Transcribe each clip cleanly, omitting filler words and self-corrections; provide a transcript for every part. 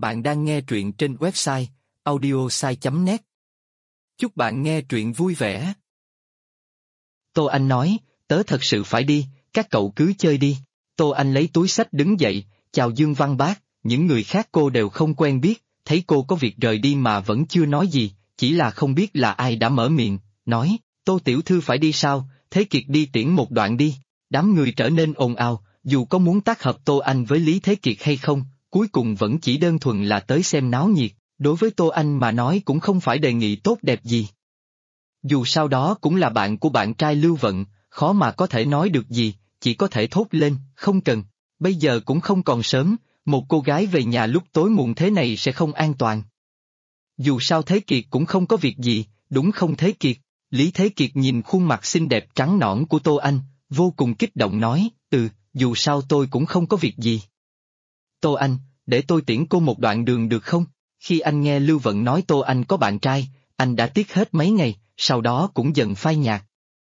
Bạn đang nghe truyện trên website audiosai.net. Chúc bạn nghe truyện vui vẻ. Tô Anh nói, tớ thật sự phải đi, các cậu cứ chơi đi. Tô Anh lấy túi xách đứng dậy, chào Dương Văn Bác, những người khác cô đều không quen biết, thấy cô có việc rời đi mà vẫn chưa nói gì, chỉ là không biết là ai đã mở miệng, nói, Tô tiểu thư phải đi sao, Thế Kiệt đi tiễn một đoạn đi. Đám người trở nên ồn ào, dù có muốn tác hợp Tô Anh với Lý Thế Kiệt hay không, cuối cùng vẫn chỉ đơn thuần là tới xem náo nhiệt, đối với Tô Anh mà nói cũng không phải đề nghị tốt đẹp gì. Dù sao đó cũng là bạn của bạn trai Lưu Vận, khó mà có thể nói được gì, chỉ có thể thốt lên, không cần, bây giờ cũng không còn sớm, một cô gái về nhà lúc tối muộn thế này sẽ không an toàn. Dù sao Thế Kiệt cũng không có việc gì, đúng không Thế Kiệt? Lý Thế Kiệt nhìn khuôn mặt xinh đẹp trắng nõn của Tô Anh, vô cùng kích động nói, dù sao tôi cũng không có việc gì. Tô Anh, để tôi tiễn cô một đoạn đường được không? Khi anh nghe Lưu Vận nói Tô Anh có bạn trai, anh đã tiếc hết mấy ngày, sau đó cũng dần phai nhạt.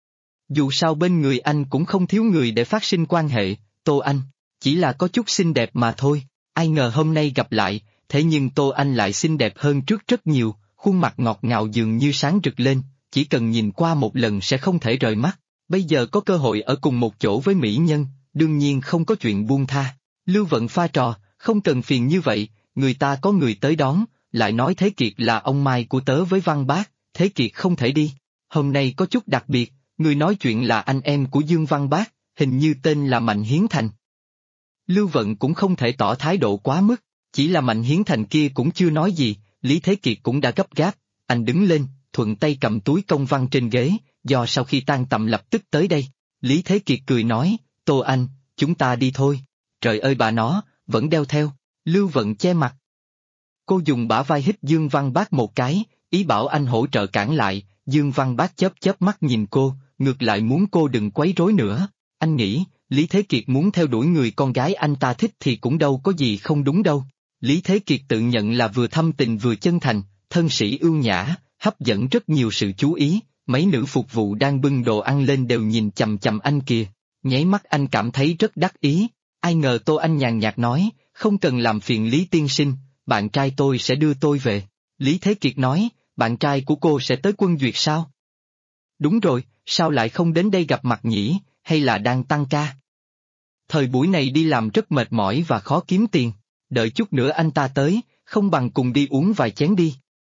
Dù sao bên người anh cũng không thiếu người để phát sinh quan hệ, Tô Anh, chỉ là có chút xinh đẹp mà thôi, ai ngờ hôm nay gặp lại, thế nhưng Tô Anh lại xinh đẹp hơn trước rất nhiều, khuôn mặt ngọt ngào dường như sáng rực lên, chỉ cần nhìn qua một lần sẽ không thể rời mắt, bây giờ có cơ hội ở cùng một chỗ với mỹ nhân, đương nhiên không có chuyện buông tha. Lưu Vận pha trò, không cần phiền như vậy, người ta có người tới đón, lại nói Thế Kiệt là ông Mai của tớ với Văn Bác, Thế Kiệt không thể đi. Hôm nay có chút đặc biệt, người nói chuyện là anh em của Dương Văn Bác, hình như tên là Mạnh Hiến Thành. Lưu Vận cũng không thể tỏ thái độ quá mức, chỉ là Mạnh Hiến Thành kia cũng chưa nói gì, Lý Thế Kiệt cũng đã gấp gáp, anh đứng lên, thuận tay cầm túi công văn trên ghế, do sau khi tan tầm lập tức tới đây. Lý Thế Kiệt cười nói, Tô Anh, chúng ta đi thôi. Trời ơi bà nó, vẫn đeo theo, Lưu Vận che mặt. Cô dùng bả vai hít Dương Văn Bác một cái, ý bảo anh hỗ trợ cản lại, Dương Văn Bác chớp chớp mắt nhìn cô, ngược lại muốn cô đừng quấy rối nữa. Anh nghĩ, Lý Thế Kiệt muốn theo đuổi người con gái anh ta thích thì cũng đâu có gì không đúng đâu. Lý Thế Kiệt tự nhận là vừa thâm tình vừa chân thành, thân sĩ ưu nhã, hấp dẫn rất nhiều sự chú ý, mấy nữ phục vụ đang bưng đồ ăn lên đều nhìn chằm chằm anh kìa, nháy mắt anh cảm thấy rất đắc ý. Ai ngờ Tô Anh nhàn nhạt nói, không cần làm phiền Lý tiên sinh, bạn trai tôi sẽ đưa tôi về. Lý Thế Kiệt nói, bạn trai của cô sẽ tới Quân Duyệt sao? Đúng rồi, sao lại không đến đây gặp mặt nhỉ, hay là đang tăng ca? Thời buổi này đi làm rất mệt mỏi và khó kiếm tiền, đợi chút nữa anh ta tới, không bằng cùng đi uống vài chén đi.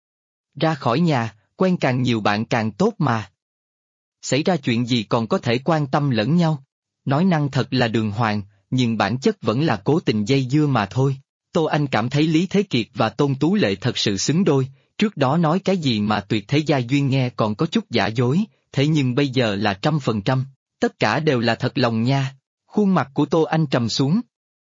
Ra khỏi nhà, quen càng nhiều bạn càng tốt mà. Xảy ra chuyện gì còn có thể quan tâm lẫn nhau. Nói năng thật là đường hoàng, nhưng bản chất vẫn là cố tình dây dưa mà thôi. Tô Anh cảm thấy Lý Thế Kiệt và Tôn Tú Lệ thật sự xứng đôi, trước đó nói cái gì mà tuyệt thế gia duyên nghe còn có chút giả dối, thế nhưng bây giờ là 100%, tất cả đều là thật lòng nha. Khuôn mặt của Tô Anh trầm xuống.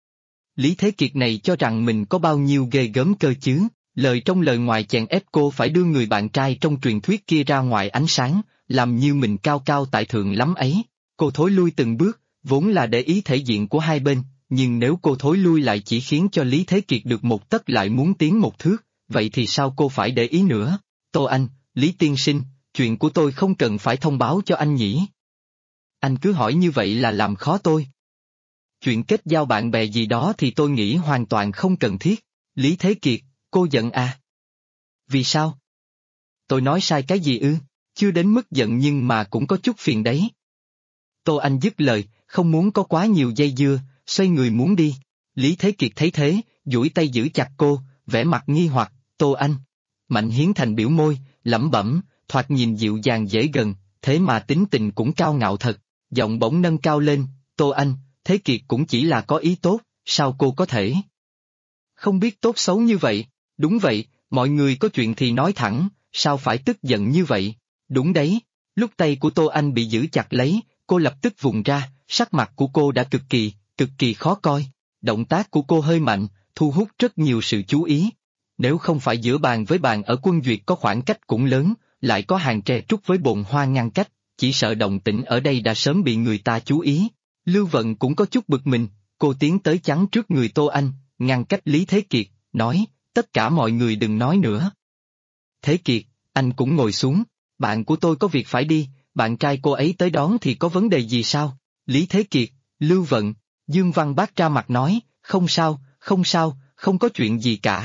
Lý Thế Kiệt này cho rằng mình có bao nhiêu ghê gớm cơ chứ, lời trong lời ngoài chèn ép cô phải đưa người bạn trai trong truyền thuyết kia ra ngoài ánh sáng, làm như mình cao cao tại thượng lắm ấy. Cô thối lui từng bước, vốn là để ý thể diện của hai bên, nhưng nếu cô thối lui lại chỉ khiến cho Lý Thế Kiệt được một tấc lại muốn tiến một thước, vậy thì sao cô phải để ý nữa? Tô Anh, Lý tiên sinh, chuyện của tôi không cần phải thông báo cho anh nhỉ? Anh cứ hỏi như vậy là làm khó tôi. Chuyện kết giao bạn bè gì đó thì tôi nghĩ hoàn toàn không cần thiết. Lý Thế Kiệt, cô giận à? Vì sao? Tôi nói sai cái gì ư? Chưa đến mức giận nhưng mà cũng có chút phiền đấy. Tô Anh dứt lời, không muốn có quá nhiều dây dưa, xoay người muốn đi. Lý Thế Kiệt thấy thế, duỗi tay giữ chặt cô, vẻ mặt nghi hoặc, Tô Anh. Mạnh Hiến Thành biểu môi, lẩm bẩm, thoạt nhìn dịu dàng dễ gần, thế mà tính tình cũng cao ngạo thật, giọng bỗng nâng cao lên, Tô Anh, Thế Kiệt cũng chỉ là có ý tốt, sao cô có thể không biết tốt xấu như vậy? Đúng vậy, mọi người có chuyện thì nói thẳng, sao phải tức giận như vậy? Đúng đấy, lúc tay của Tô Anh bị giữ chặt lấy, cô lập tức vùng ra, sắc mặt của cô đã cực kỳ khó coi, động tác của cô hơi mạnh, thu hút rất nhiều sự chú ý. Nếu không phải giữa bàn với bàn ở Quân Duyệt có khoảng cách cũng lớn, lại có hàng tre trúc với bồn hoa ngăn cách, chỉ sợ động tĩnh ở đây đã sớm bị người ta chú ý. Lưu Vận cũng có chút bực mình, cô tiến tới chắn trước người Tô Anh, ngăn cách Lý Thế Kiệt, nói, tất cả mọi người đừng nói nữa. Thế Kiệt, anh cũng ngồi xuống, bạn của tôi có việc phải đi, bạn trai cô ấy tới đón thì có vấn đề gì sao? Lý Thế Kiệt, Lưu Vận, Dương Văn Bác ra mặt nói, không sao, không sao, không có chuyện gì cả.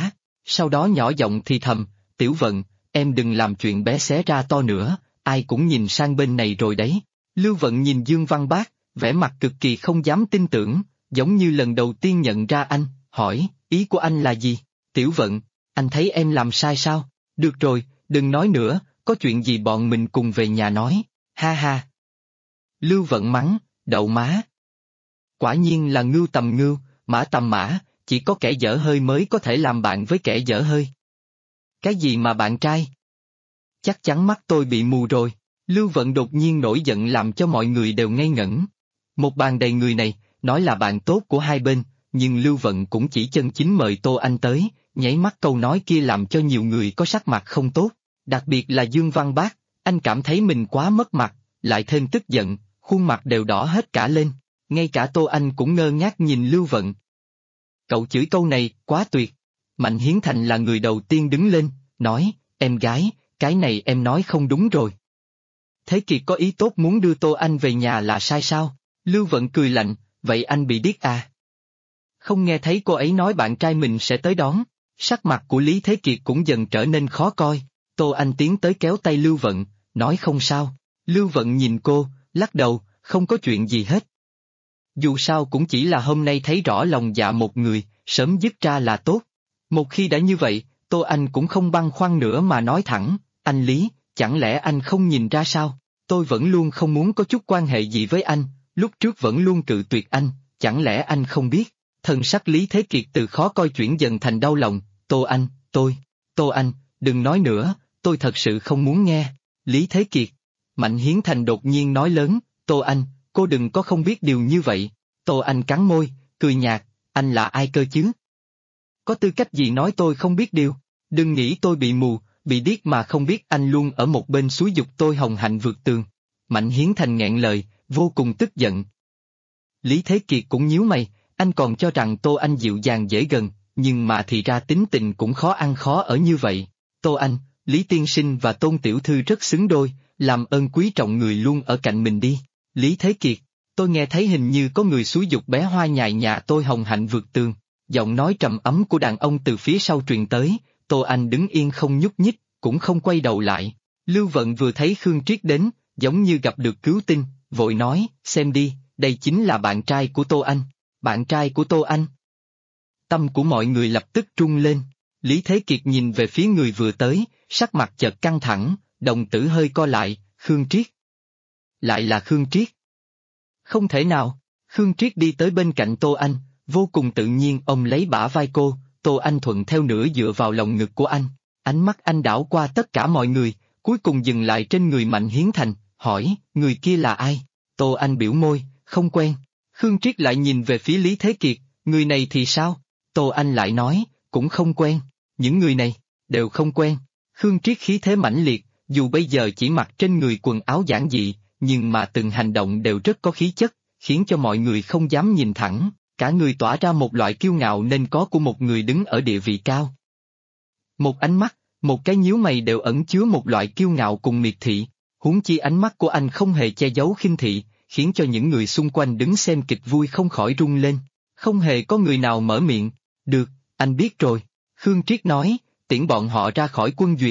Sau đó nhỏ giọng thì thầm, Tiểu Vận, em đừng làm chuyện bé xé ra to nữa, ai cũng nhìn sang bên này rồi đấy. Lưu Vận nhìn Dương Văn Bác, vẻ mặt cực kỳ không dám tin tưởng, giống như lần đầu tiên nhận ra anh, hỏi, ý của anh là gì? Tiểu Vận, anh thấy em làm sai sao? Được rồi, đừng nói nữa, có chuyện gì bọn mình cùng về nhà nói, ha ha. Lưu Vận mắng, đậu má. Quả nhiên là ngưu tầm ngưu, mã tầm mã, chỉ có kẻ dở hơi mới có thể làm bạn với kẻ dở hơi. Cái gì mà bạn trai? Chắc chắn mắt tôi bị mù rồi. Lưu Vận đột nhiên nổi giận làm cho mọi người đều ngây ngẩn. Một bàn đầy người này, nói là bạn tốt của hai bên, nhưng Lưu Vận cũng chỉ chân chính mời Tô Anh tới, nháy mắt câu nói kia làm cho nhiều người có sắc mặt không tốt, đặc biệt là Dương Văn Bác, anh cảm thấy mình quá mất mặt, lại thêm tức giận, khuôn mặt đều đỏ hết cả lên, ngay cả Tô Anh cũng ngơ ngác nhìn Lưu Vận. Cậu chửi câu này, quá tuyệt. Mạnh Hiến Thành là người đầu tiên đứng lên, nói, em gái, cái này em nói không đúng rồi. Thế Kiệt có ý tốt muốn đưa Tô Anh về nhà là sai sao? Lưu Vận cười lạnh, vậy anh bị điếc à? Không nghe thấy cô ấy nói bạn trai mình sẽ tới đón, sắc mặt của Lý Thế Kiệt cũng dần trở nên khó coi. Tô Anh tiến tới kéo tay Lưu Vận, nói không sao. Lưu Vận nhìn cô, lắc đầu, không có chuyện gì hết. Dù sao cũng chỉ là hôm nay thấy rõ lòng dạ một người, sớm dứt ra là tốt. Một khi đã như vậy, Tô Anh cũng không băn khoăn nữa mà nói thẳng, anh Lý, chẳng lẽ anh không nhìn ra sao? Tôi vẫn luôn không muốn có chút quan hệ gì với anh, lúc trước vẫn luôn cự tuyệt anh, chẳng lẽ anh không biết? Thần sắc Lý Thế Kiệt từ khó coi chuyển dần thành đau lòng, Tô Anh, Tô Anh, đừng nói nữa, tôi thật sự không muốn nghe. Lý Thế Kiệt. Mạnh Hiến Thành đột nhiên nói lớn, Tô Anh, cô đừng có không biết điều như vậy. Tô Anh cắn môi, cười nhạt, anh là ai cơ chứ? Có tư cách gì nói tôi không biết điều? Đừng nghĩ tôi bị mù, bị điếc mà không biết anh luôn ở một bên xúi giục tôi hồng hạnh vượt tường. Mạnh Hiến Thành nghẹn lời, vô cùng tức giận. Lý Thế Kiệt cũng nhíu mày, anh còn cho rằng Tô Anh dịu dàng dễ gần, nhưng mà thì ra tính tình cũng khó ăn khó ở như vậy. Tô Anh, Lý Tiên Sinh và Tôn Tiểu Thư rất xứng đôi, làm ơn quý trọng người luôn ở cạnh mình đi. Lý Thế Kiệt, tôi nghe thấy hình như có người xúi giục bé Hoa nhài nhà tôi hồng hạnh vượt tường. Giọng nói trầm ấm của đàn ông từ phía sau truyền tới, Tô Anh đứng yên không nhúc nhích, cũng không quay đầu lại. Lưu Vận vừa thấy Khương Triết đến, giống như gặp được cứu tinh, vội nói, xem đi, đây chính là bạn trai của Tô Anh. Bạn trai của Tô Anh. Tâm của mọi người lập tức rung lên. Lý Thế Kiệt nhìn về phía người vừa tới, sắc mặt chợt căng thẳng, đồng tử hơi co lại, Khương Triết. Lại là Khương Triết. Không thể nào, Khương Triết đi tới bên cạnh Tô Anh, vô cùng tự nhiên ôm lấy bả vai cô, Tô Anh thuận theo nửa dựa vào lòng ngực của anh. Ánh mắt anh đảo qua tất cả mọi người, cuối cùng dừng lại trên người Mạnh Hiến Thành, hỏi, người kia là ai? Tô Anh biểu môi, không quen. Khương Triết lại nhìn về phía Lý Thế Kiệt, người này thì sao? Tô Anh lại nói, cũng không quen. Những người này, đều không quen. Khương Triết khí thế mãnh liệt, dù bây giờ chỉ mặc trên người quần áo giản dị, nhưng mà từng hành động đều rất có khí chất, khiến cho mọi người không dám nhìn thẳng, cả người tỏa ra một loại kiêu ngạo nên có của một người đứng ở địa vị cao. Một ánh mắt, một cái nhíu mày đều ẩn chứa một loại kiêu ngạo cùng miệt thị, huống chi ánh mắt của anh không hề che giấu khinh thị, khiến cho những người xung quanh đứng xem kịch vui không khỏi rung lên. Không hề có người nào mở miệng, được, anh biết rồi, Khương Triết nói, tiễn bọn họ ra khỏi quân duyệt.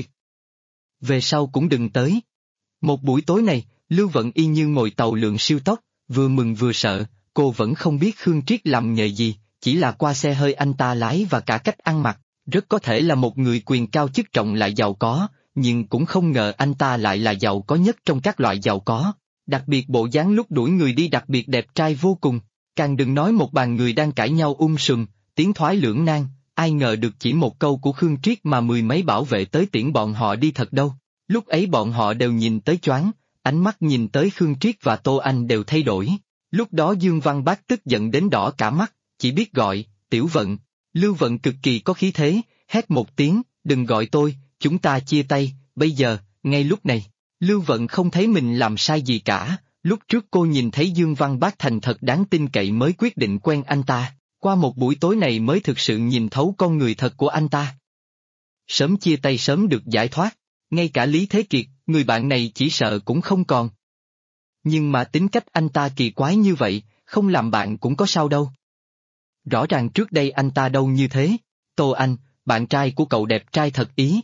Về sau cũng đừng tới. Một buổi tối này, Lưu Vận y như ngồi tàu lượn siêu tốc, vừa mừng vừa sợ, cô vẫn không biết Khương Triết làm nghề gì, chỉ là qua xe hơi anh ta lái và cả cách ăn mặc, rất có thể là một người quyền cao chức trọng lại giàu có, nhưng cũng không ngờ anh ta lại là giàu có nhất trong các loại giàu có. Đặc biệt bộ dáng lúc đuổi người đi đặc biệt đẹp trai vô cùng, càng đừng nói một bàn người đang cãi nhau sùm, tiếng thoái lưỡng nan, ai ngờ được chỉ một câu của Khương Triết mà mười mấy bảo vệ tới tiễn bọn họ đi thật đâu. Lúc ấy bọn họ đều nhìn tới choáng, ánh mắt nhìn tới Khương Triết và Tô Anh đều thay đổi. Lúc đó Dương Văn Bác tức giận đến đỏ cả mắt, chỉ biết gọi, Tiểu Vận. Lưu Vận cực kỳ có khí thế, hét một tiếng, đừng gọi tôi, chúng ta chia tay, bây giờ, ngay lúc này. Lưu Vận không thấy mình làm sai gì cả, lúc trước cô nhìn thấy Dương Văn Bác thành thật đáng tin cậy mới quyết định quen anh ta, qua một buổi tối này mới thực sự nhìn thấu con người thật của anh ta. Sớm chia tay sớm được giải thoát, ngay cả Lý Thế Kiệt, người bạn này chỉ sợ cũng không còn. Nhưng mà tính cách anh ta kỳ quái như vậy, không làm bạn cũng có sao đâu. Rõ ràng trước đây anh ta đâu như thế, Tô Anh, bạn trai của cậu đẹp trai thật ý.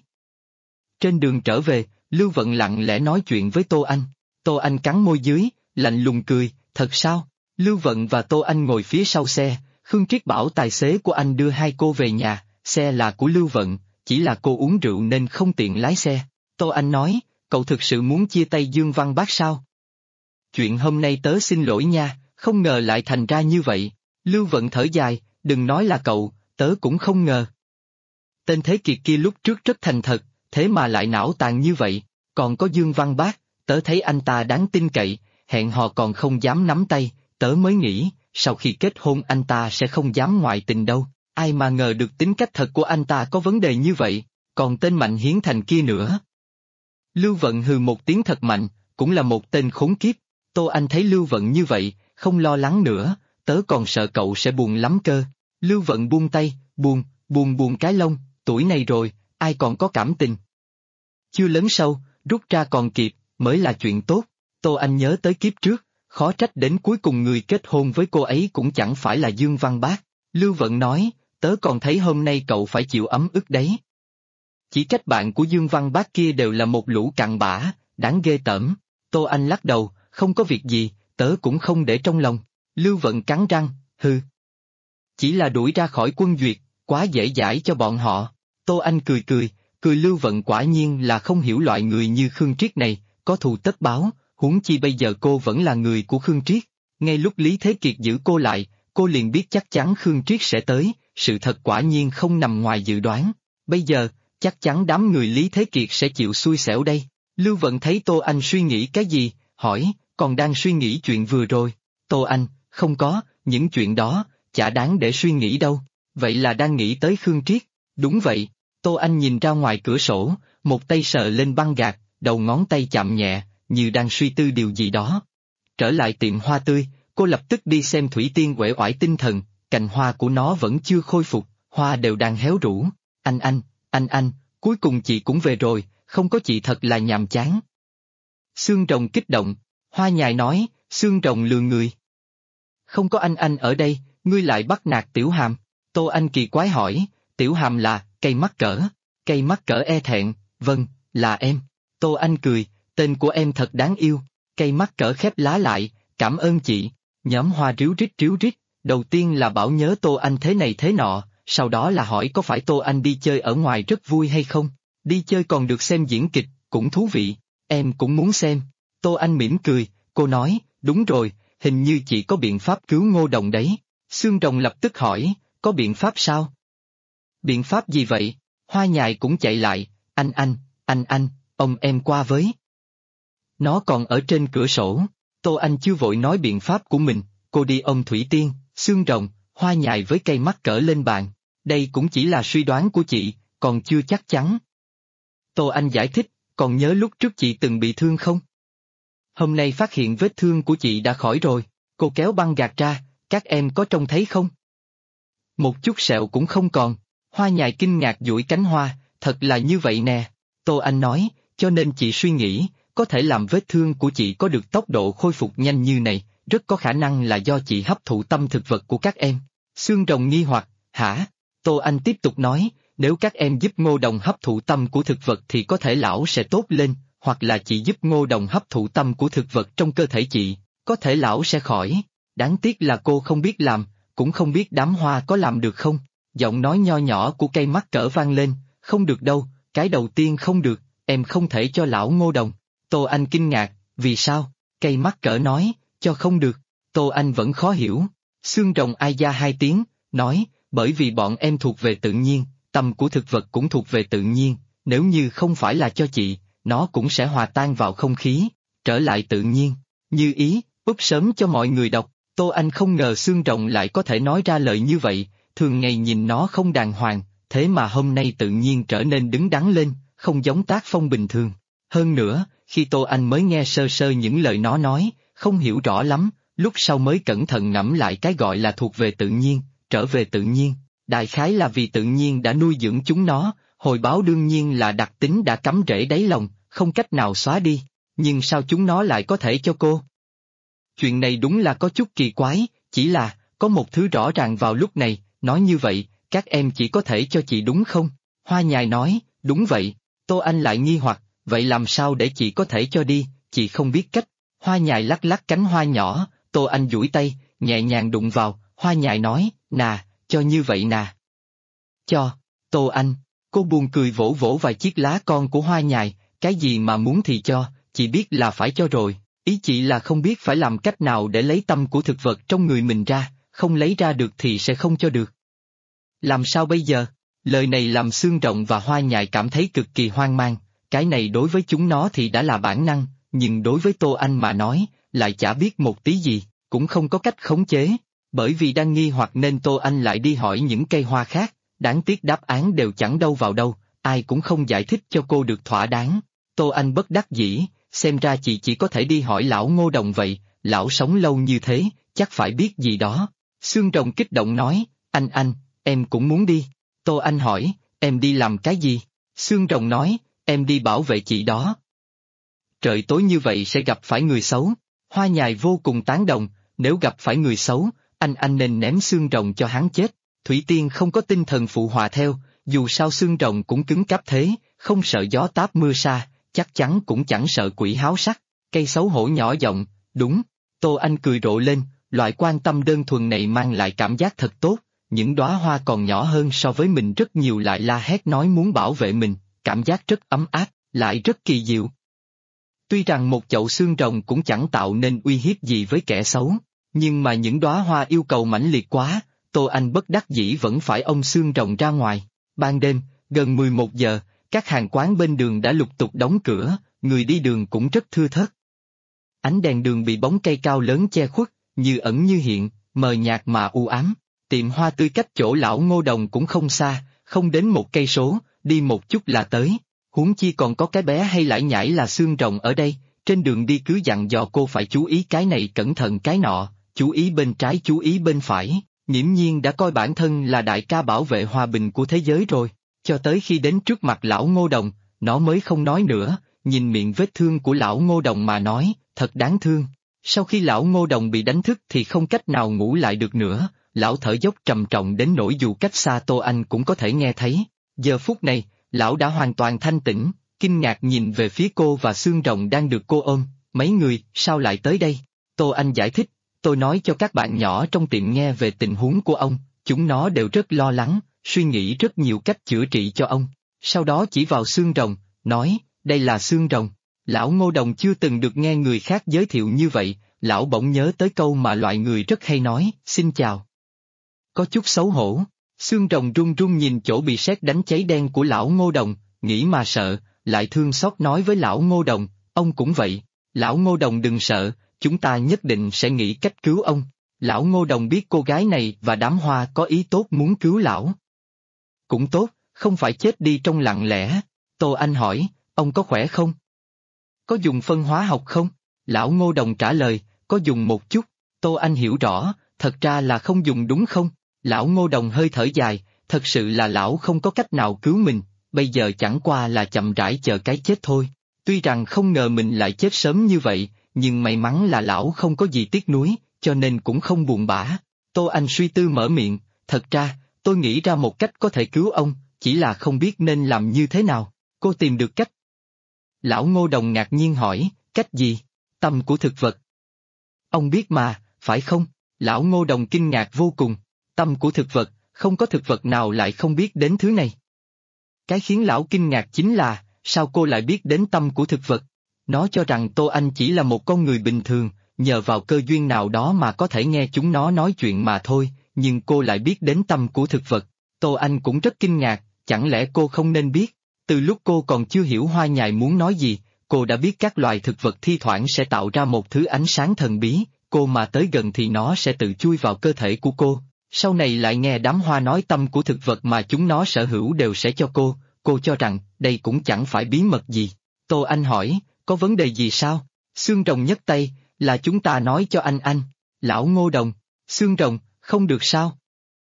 Trên đường trở về, Lưu Vận lặng lẽ nói chuyện với Tô Anh. Tô Anh cắn môi dưới, lạnh lùng cười, thật sao? Lưu Vận và Tô Anh ngồi phía sau xe, Khương Triết bảo tài xế của anh đưa hai cô về nhà, xe là của Lưu Vận, chỉ là cô uống rượu nên không tiện lái xe. Tô Anh nói, cậu thực sự muốn chia tay Dương Văn Bác sao? Chuyện hôm nay tớ xin lỗi nha, không ngờ lại thành ra như vậy. Lưu Vận thở dài, đừng nói là cậu, tớ cũng không ngờ. Tên Thế Kiệt kia lúc trước rất thành thật, thế mà lại não tàn như vậy. Còn có Dương Văn Bác, tớ thấy anh ta đáng tin cậy, hẹn hò còn không dám nắm tay, tớ mới nghĩ, sau khi kết hôn anh ta sẽ không dám ngoại tình đâu. Ai mà ngờ được tính cách thật của anh ta có vấn đề như vậy, còn tên Mạnh Hiến Thành kia nữa. Lưu Vận hừ một tiếng thật mạnh, cũng là một tên khốn kiếp. Tô Anh thấy Lưu Vận như vậy, không lo lắng nữa, tớ còn sợ cậu sẽ buồn lắm cơ. Lưu Vận buông tay, buồn cái lông, tuổi này rồi, ai còn có cảm tình. Chưa lớn sâu, rút ra còn kịp, mới là chuyện tốt. Tô Anh nhớ tới kiếp trước, khó trách đến cuối cùng người kết hôn với cô ấy cũng chẳng phải là Dương Văn Bác. Lưu Vận nói, tớ còn thấy hôm nay cậu phải chịu ấm ức đấy. Chỉ trách bạn của Dương Văn Bác kia đều là một lũ cặn bã, đáng ghê tởm. Tô Anh lắc đầu, không có việc gì, tớ cũng không để trong lòng. Lưu Vận cắn răng, hừ. Chỉ là đuổi ra khỏi quân duyệt, quá dễ dãi cho bọn họ. Tô Anh cười Lưu Vận quả nhiên là không hiểu loại người như Khương Triết này, có thù tất báo, huống chi bây giờ cô vẫn là người của Khương Triết. Ngay lúc Lý Thế Kiệt giữ cô lại, cô liền biết chắc chắn Khương Triết sẽ tới, sự thật quả nhiên không nằm ngoài dự đoán. Bây giờ, chắc chắn đám người Lý Thế Kiệt sẽ chịu xui xẻo đây. Lưu Vận thấy Tô Anh suy nghĩ cái gì, hỏi, còn đang suy nghĩ chuyện vừa rồi. Tô Anh, không có, những chuyện đó, chả đáng để suy nghĩ đâu. Vậy là đang nghĩ tới Khương Triết. Đúng vậy. Tô Anh nhìn ra ngoài cửa sổ, một tay sờ lên băng gạc, đầu ngón tay chạm nhẹ, như đang suy tư điều gì đó. Trở lại tiệm hoa tươi, cô lập tức đi xem thủy tiên uể oải tinh thần, cành hoa của nó vẫn chưa khôi phục, hoa đều đang héo rũ. Anh, cuối cùng chị cũng về rồi, không có chị thật là nhàm chán. Xương Rồng kích động, Hoa Nhài nói, Xương Rồng lừa người. Không có anh ở đây, ngươi lại bắt nạt Tiểu Hàm. Tô Anh kỳ quái hỏi, Tiểu Hàm là, cây mắc cỡ e thẹn, vâng, là em. Tô Anh cười, tên của em thật đáng yêu. Cây mắc cỡ khép lá lại, cảm ơn chị. Nhóm Hoa ríu rít, đầu tiên là bảo nhớ Tô Anh thế này thế nọ, sau đó là hỏi có phải Tô Anh đi chơi ở ngoài rất vui hay không. Đi chơi còn được xem diễn kịch, cũng thú vị, em cũng muốn xem. Tô Anh mỉm cười, cô nói, đúng rồi, hình như chị có biện pháp cứu Ngô Đồng đấy. Xương Rồng lập tức hỏi, có biện pháp sao? Biện pháp gì vậy? Hoa Nhài cũng chạy lại, anh, ông em qua với. Nó còn ở trên cửa sổ. Tô Anh chưa vội nói biện pháp của mình, cô đi ôm Thủy Tiên, Xương Rồng, Hoa Nhài với cây mắc cỡ lên bàn. Đây cũng chỉ là suy đoán của chị, còn chưa chắc chắn. Tô Anh giải thích, còn nhớ lúc trước chị từng bị thương không? Hôm nay phát hiện vết thương của chị đã khỏi rồi, cô kéo băng gạc ra, các em có trông thấy không? Một chút sẹo cũng không còn. Hoa Nhài kinh ngạc duỗi cánh hoa, thật là như vậy nè. Tô Anh nói, cho nên chị suy nghĩ, có thể làm vết thương của chị có được tốc độ khôi phục nhanh như này, rất có khả năng là do chị hấp thụ tâm thực vật của các em. Xương Rồng nghi hoặc, hả? Tô Anh tiếp tục nói, nếu các em giúp Ngô Đồng hấp thụ tâm của thực vật thì có thể lão sẽ tốt lên, hoặc là chị giúp Ngô Đồng hấp thụ tâm của thực vật trong cơ thể chị, có thể lão sẽ khỏi. Đáng tiếc là cô không biết làm, cũng không biết đám hoa có làm được không. Giọng nói nho nhỏ của cây mắc cỡ vang lên, không được đâu, cái đầu tiên không được, em không thể cho lão Ngô Đồng. Tô Anh kinh ngạc, vì sao? Cây mắc cỡ nói, cho không được. Tô Anh vẫn khó hiểu. Xương Rồng ai da hai tiếng, nói, bởi vì bọn em thuộc về tự nhiên, tâm của thực vật cũng thuộc về tự nhiên, nếu như không phải là cho chị, nó cũng sẽ hòa tan vào không khí, trở lại tự nhiên. Như ý, úp sớm cho mọi người đọc. Tô Anh không ngờ Xương Rồng lại có thể nói ra lời như vậy, thường ngày nhìn nó không đàng hoàng, thế mà hôm nay tự nhiên trở nên đứng đắn lên, không giống Tác Phong bình thường. Hơn nữa, khi Tô Anh mới nghe sơ sơ những lời nó nói, không hiểu rõ lắm, lúc sau mới cẩn thận ngẫm lại cái gọi là thuộc về tự nhiên, trở về tự nhiên, đại khái là vì tự nhiên đã nuôi dưỡng chúng nó, hồi báo đương nhiên là đặc tính đã cắm rễ đáy lòng, không cách nào xóa đi, nhưng sao chúng nó lại có thể cho cô? Chuyện này đúng là có chút kỳ quái, chỉ là, có một thứ rõ ràng vào lúc này, nói như vậy, các em chỉ có thể cho chị đúng không? Hoa nhài nói, đúng vậy. Tô Anh lại nghi hoặc, vậy làm sao để chị có thể cho đi, chị không biết cách. Hoa nhài lắc lắc cánh hoa nhỏ, Tô Anh duỗi tay, nhẹ nhàng đụng vào, hoa nhài nói, nà, cho như vậy nà. Cho, Tô Anh, cô buồn cười vỗ vỗ vài chiếc lá con của hoa nhài, cái gì mà muốn thì cho, chị biết là phải cho rồi, ý chị là không biết phải làm cách nào để lấy tâm của thực vật trong người mình ra, không lấy ra được thì sẽ không cho được. Làm sao bây giờ? Lời này làm Xương Rồng và Hoa Nhài cảm thấy cực kỳ hoang mang, cái này đối với chúng nó thì đã là bản năng, nhưng đối với Tô Anh mà nói, lại chả biết một tí gì, cũng không có cách khống chế, bởi vì đang nghi hoặc nên Tô Anh lại đi hỏi những cây hoa khác, đáng tiếc đáp án đều chẳng đâu vào đâu, ai cũng không giải thích cho cô được thỏa đáng. Tô Anh bất đắc dĩ, xem ra chị chỉ có thể đi hỏi lão Ngô Đồng vậy, lão sống lâu như thế, chắc phải biết gì đó. Xương Rồng kích động nói, anh, em cũng muốn đi. Tô Anh hỏi, em đi làm cái gì? Xương Rồng nói, em đi bảo vệ chị đó. Trời tối như vậy sẽ gặp phải người xấu. Hoa Nhài vô cùng tán đồng, nếu gặp phải người xấu, anh nên ném Xương Rồng cho hắn chết. Thủy Tiên không có tinh thần phụ họa theo, dù sao Xương Rồng cũng cứng cáp thế, không sợ gió táp mưa sa, chắc chắn cũng chẳng sợ quỷ háo sắc. Cây xấu hổ nhỏ giọng, đúng. Tô Anh cười rộ lên, loại quan tâm đơn thuần này mang lại cảm giác thật tốt. Những đóa hoa còn nhỏ hơn so với mình rất nhiều lại la hét nói muốn bảo vệ mình, cảm giác rất ấm áp, lại rất kỳ diệu. Tuy rằng một chậu xương rồng cũng chẳng tạo nên uy hiếp gì với kẻ xấu, nhưng mà những đóa hoa yêu cầu mãnh liệt quá, Tô Anh bất đắc dĩ vẫn phải ôm xương rồng ra ngoài. Ban đêm, gần 11 giờ, các hàng quán bên đường đã lục tục đóng cửa, người đi đường cũng rất thưa thớt. Ánh đèn đường bị bóng cây cao lớn che khuất, như ẩn như hiện, mờ nhạt mà u ám. Tiệm hoa tươi cách chỗ lão Ngô Đồng cũng không xa, không đến 1 cây số, đi một chút là tới. Huống chi còn có cái bé hay lải nhải là Xương Rồng ở đây, trên đường đi cứ dặn dò cô phải chú ý cái này cẩn thận cái nọ, chú ý bên trái chú ý bên phải, nghiễm nhiên đã coi bản thân là đại ca bảo vệ hòa bình của thế giới rồi. Cho tới khi đến trước mặt lão Ngô Đồng, nó mới không nói nữa, nhìn miệng vết thương của lão Ngô Đồng mà nói, thật đáng thương. Sau khi lão Ngô Đồng bị đánh thức thì không cách nào ngủ lại được nữa. Lão thở dốc trầm trọng đến nỗi dù cách xa Tô Anh cũng có thể nghe thấy. Giờ phút này, lão đã hoàn toàn thanh tĩnh, kinh ngạc nhìn về phía cô và Xương Rồng đang được cô ôm. Mấy người, sao lại tới đây? Tô Anh giải thích, tôi nói cho các bạn nhỏ trong tiệm nghe về tình huống của ông, chúng nó đều rất lo lắng, suy nghĩ rất nhiều cách chữa trị cho ông. Sau đó chỉ vào Xương Rồng, nói, đây là Xương Rồng. Lão Ngô Đồng chưa từng được nghe người khác giới thiệu như vậy, lão bỗng nhớ tới câu mà loại người rất hay nói, xin chào. Có chút xấu hổ, Xương Rồng run run nhìn chỗ bị sét đánh cháy đen của lão Ngô Đồng, nghĩ mà sợ, lại thương xót nói với lão Ngô Đồng, ông cũng vậy, lão Ngô Đồng đừng sợ, chúng ta nhất định sẽ nghĩ cách cứu ông. Lão Ngô Đồng biết cô gái này và đám hoa có ý tốt muốn cứu lão. Cũng tốt, không phải chết đi trong lặng lẽ. Tô Anh hỏi, ông có khỏe không? Có dùng phân hóa học không? Lão Ngô Đồng trả lời, có dùng một chút. Tô Anh hiểu rõ, thật ra là không dùng đúng không? Lão Ngô Đồng hơi thở dài, thật sự là lão không có cách nào cứu mình, bây giờ chẳng qua là chậm rãi chờ cái chết thôi. Tuy rằng không ngờ mình lại chết sớm như vậy, nhưng may mắn là lão không có gì tiếc nuối, cho nên cũng không buồn bã. Tô Anh suy tư mở miệng, thật ra, tôi nghĩ ra một cách có thể cứu ông, chỉ là không biết nên làm như thế nào. Cô tìm được cách. Lão Ngô Đồng ngạc nhiên hỏi, cách gì? Tâm của thực vật. Ông biết mà, phải không? Lão Ngô Đồng kinh ngạc vô cùng. Tâm của thực vật, không có thực vật nào lại không biết đến thứ này. Cái khiến lão kinh ngạc chính là, sao cô lại biết đến tâm của thực vật? Nó cho rằng Tô Anh chỉ là một con người bình thường, nhờ vào cơ duyên nào đó mà có thể nghe chúng nó nói chuyện mà thôi, nhưng cô lại biết đến tâm của thực vật. Tô Anh cũng rất kinh ngạc, chẳng lẽ cô không nên biết? Từ lúc cô còn chưa hiểu Hoa Nhài muốn nói gì, cô đã biết các loài thực vật thi thoảng sẽ tạo ra một thứ ánh sáng thần bí, cô mà tới gần thì nó sẽ tự chui vào cơ thể của cô. Sau này lại nghe đám hoa nói tâm của thực vật mà chúng nó sở hữu đều sẽ cho cô cho rằng đây cũng chẳng phải bí mật gì. Tô Anh hỏi, có vấn đề gì sao? Xương Rồng nhấc tay, là chúng ta nói cho anh. Lão Ngô Đồng, Xương Rồng, không được sao?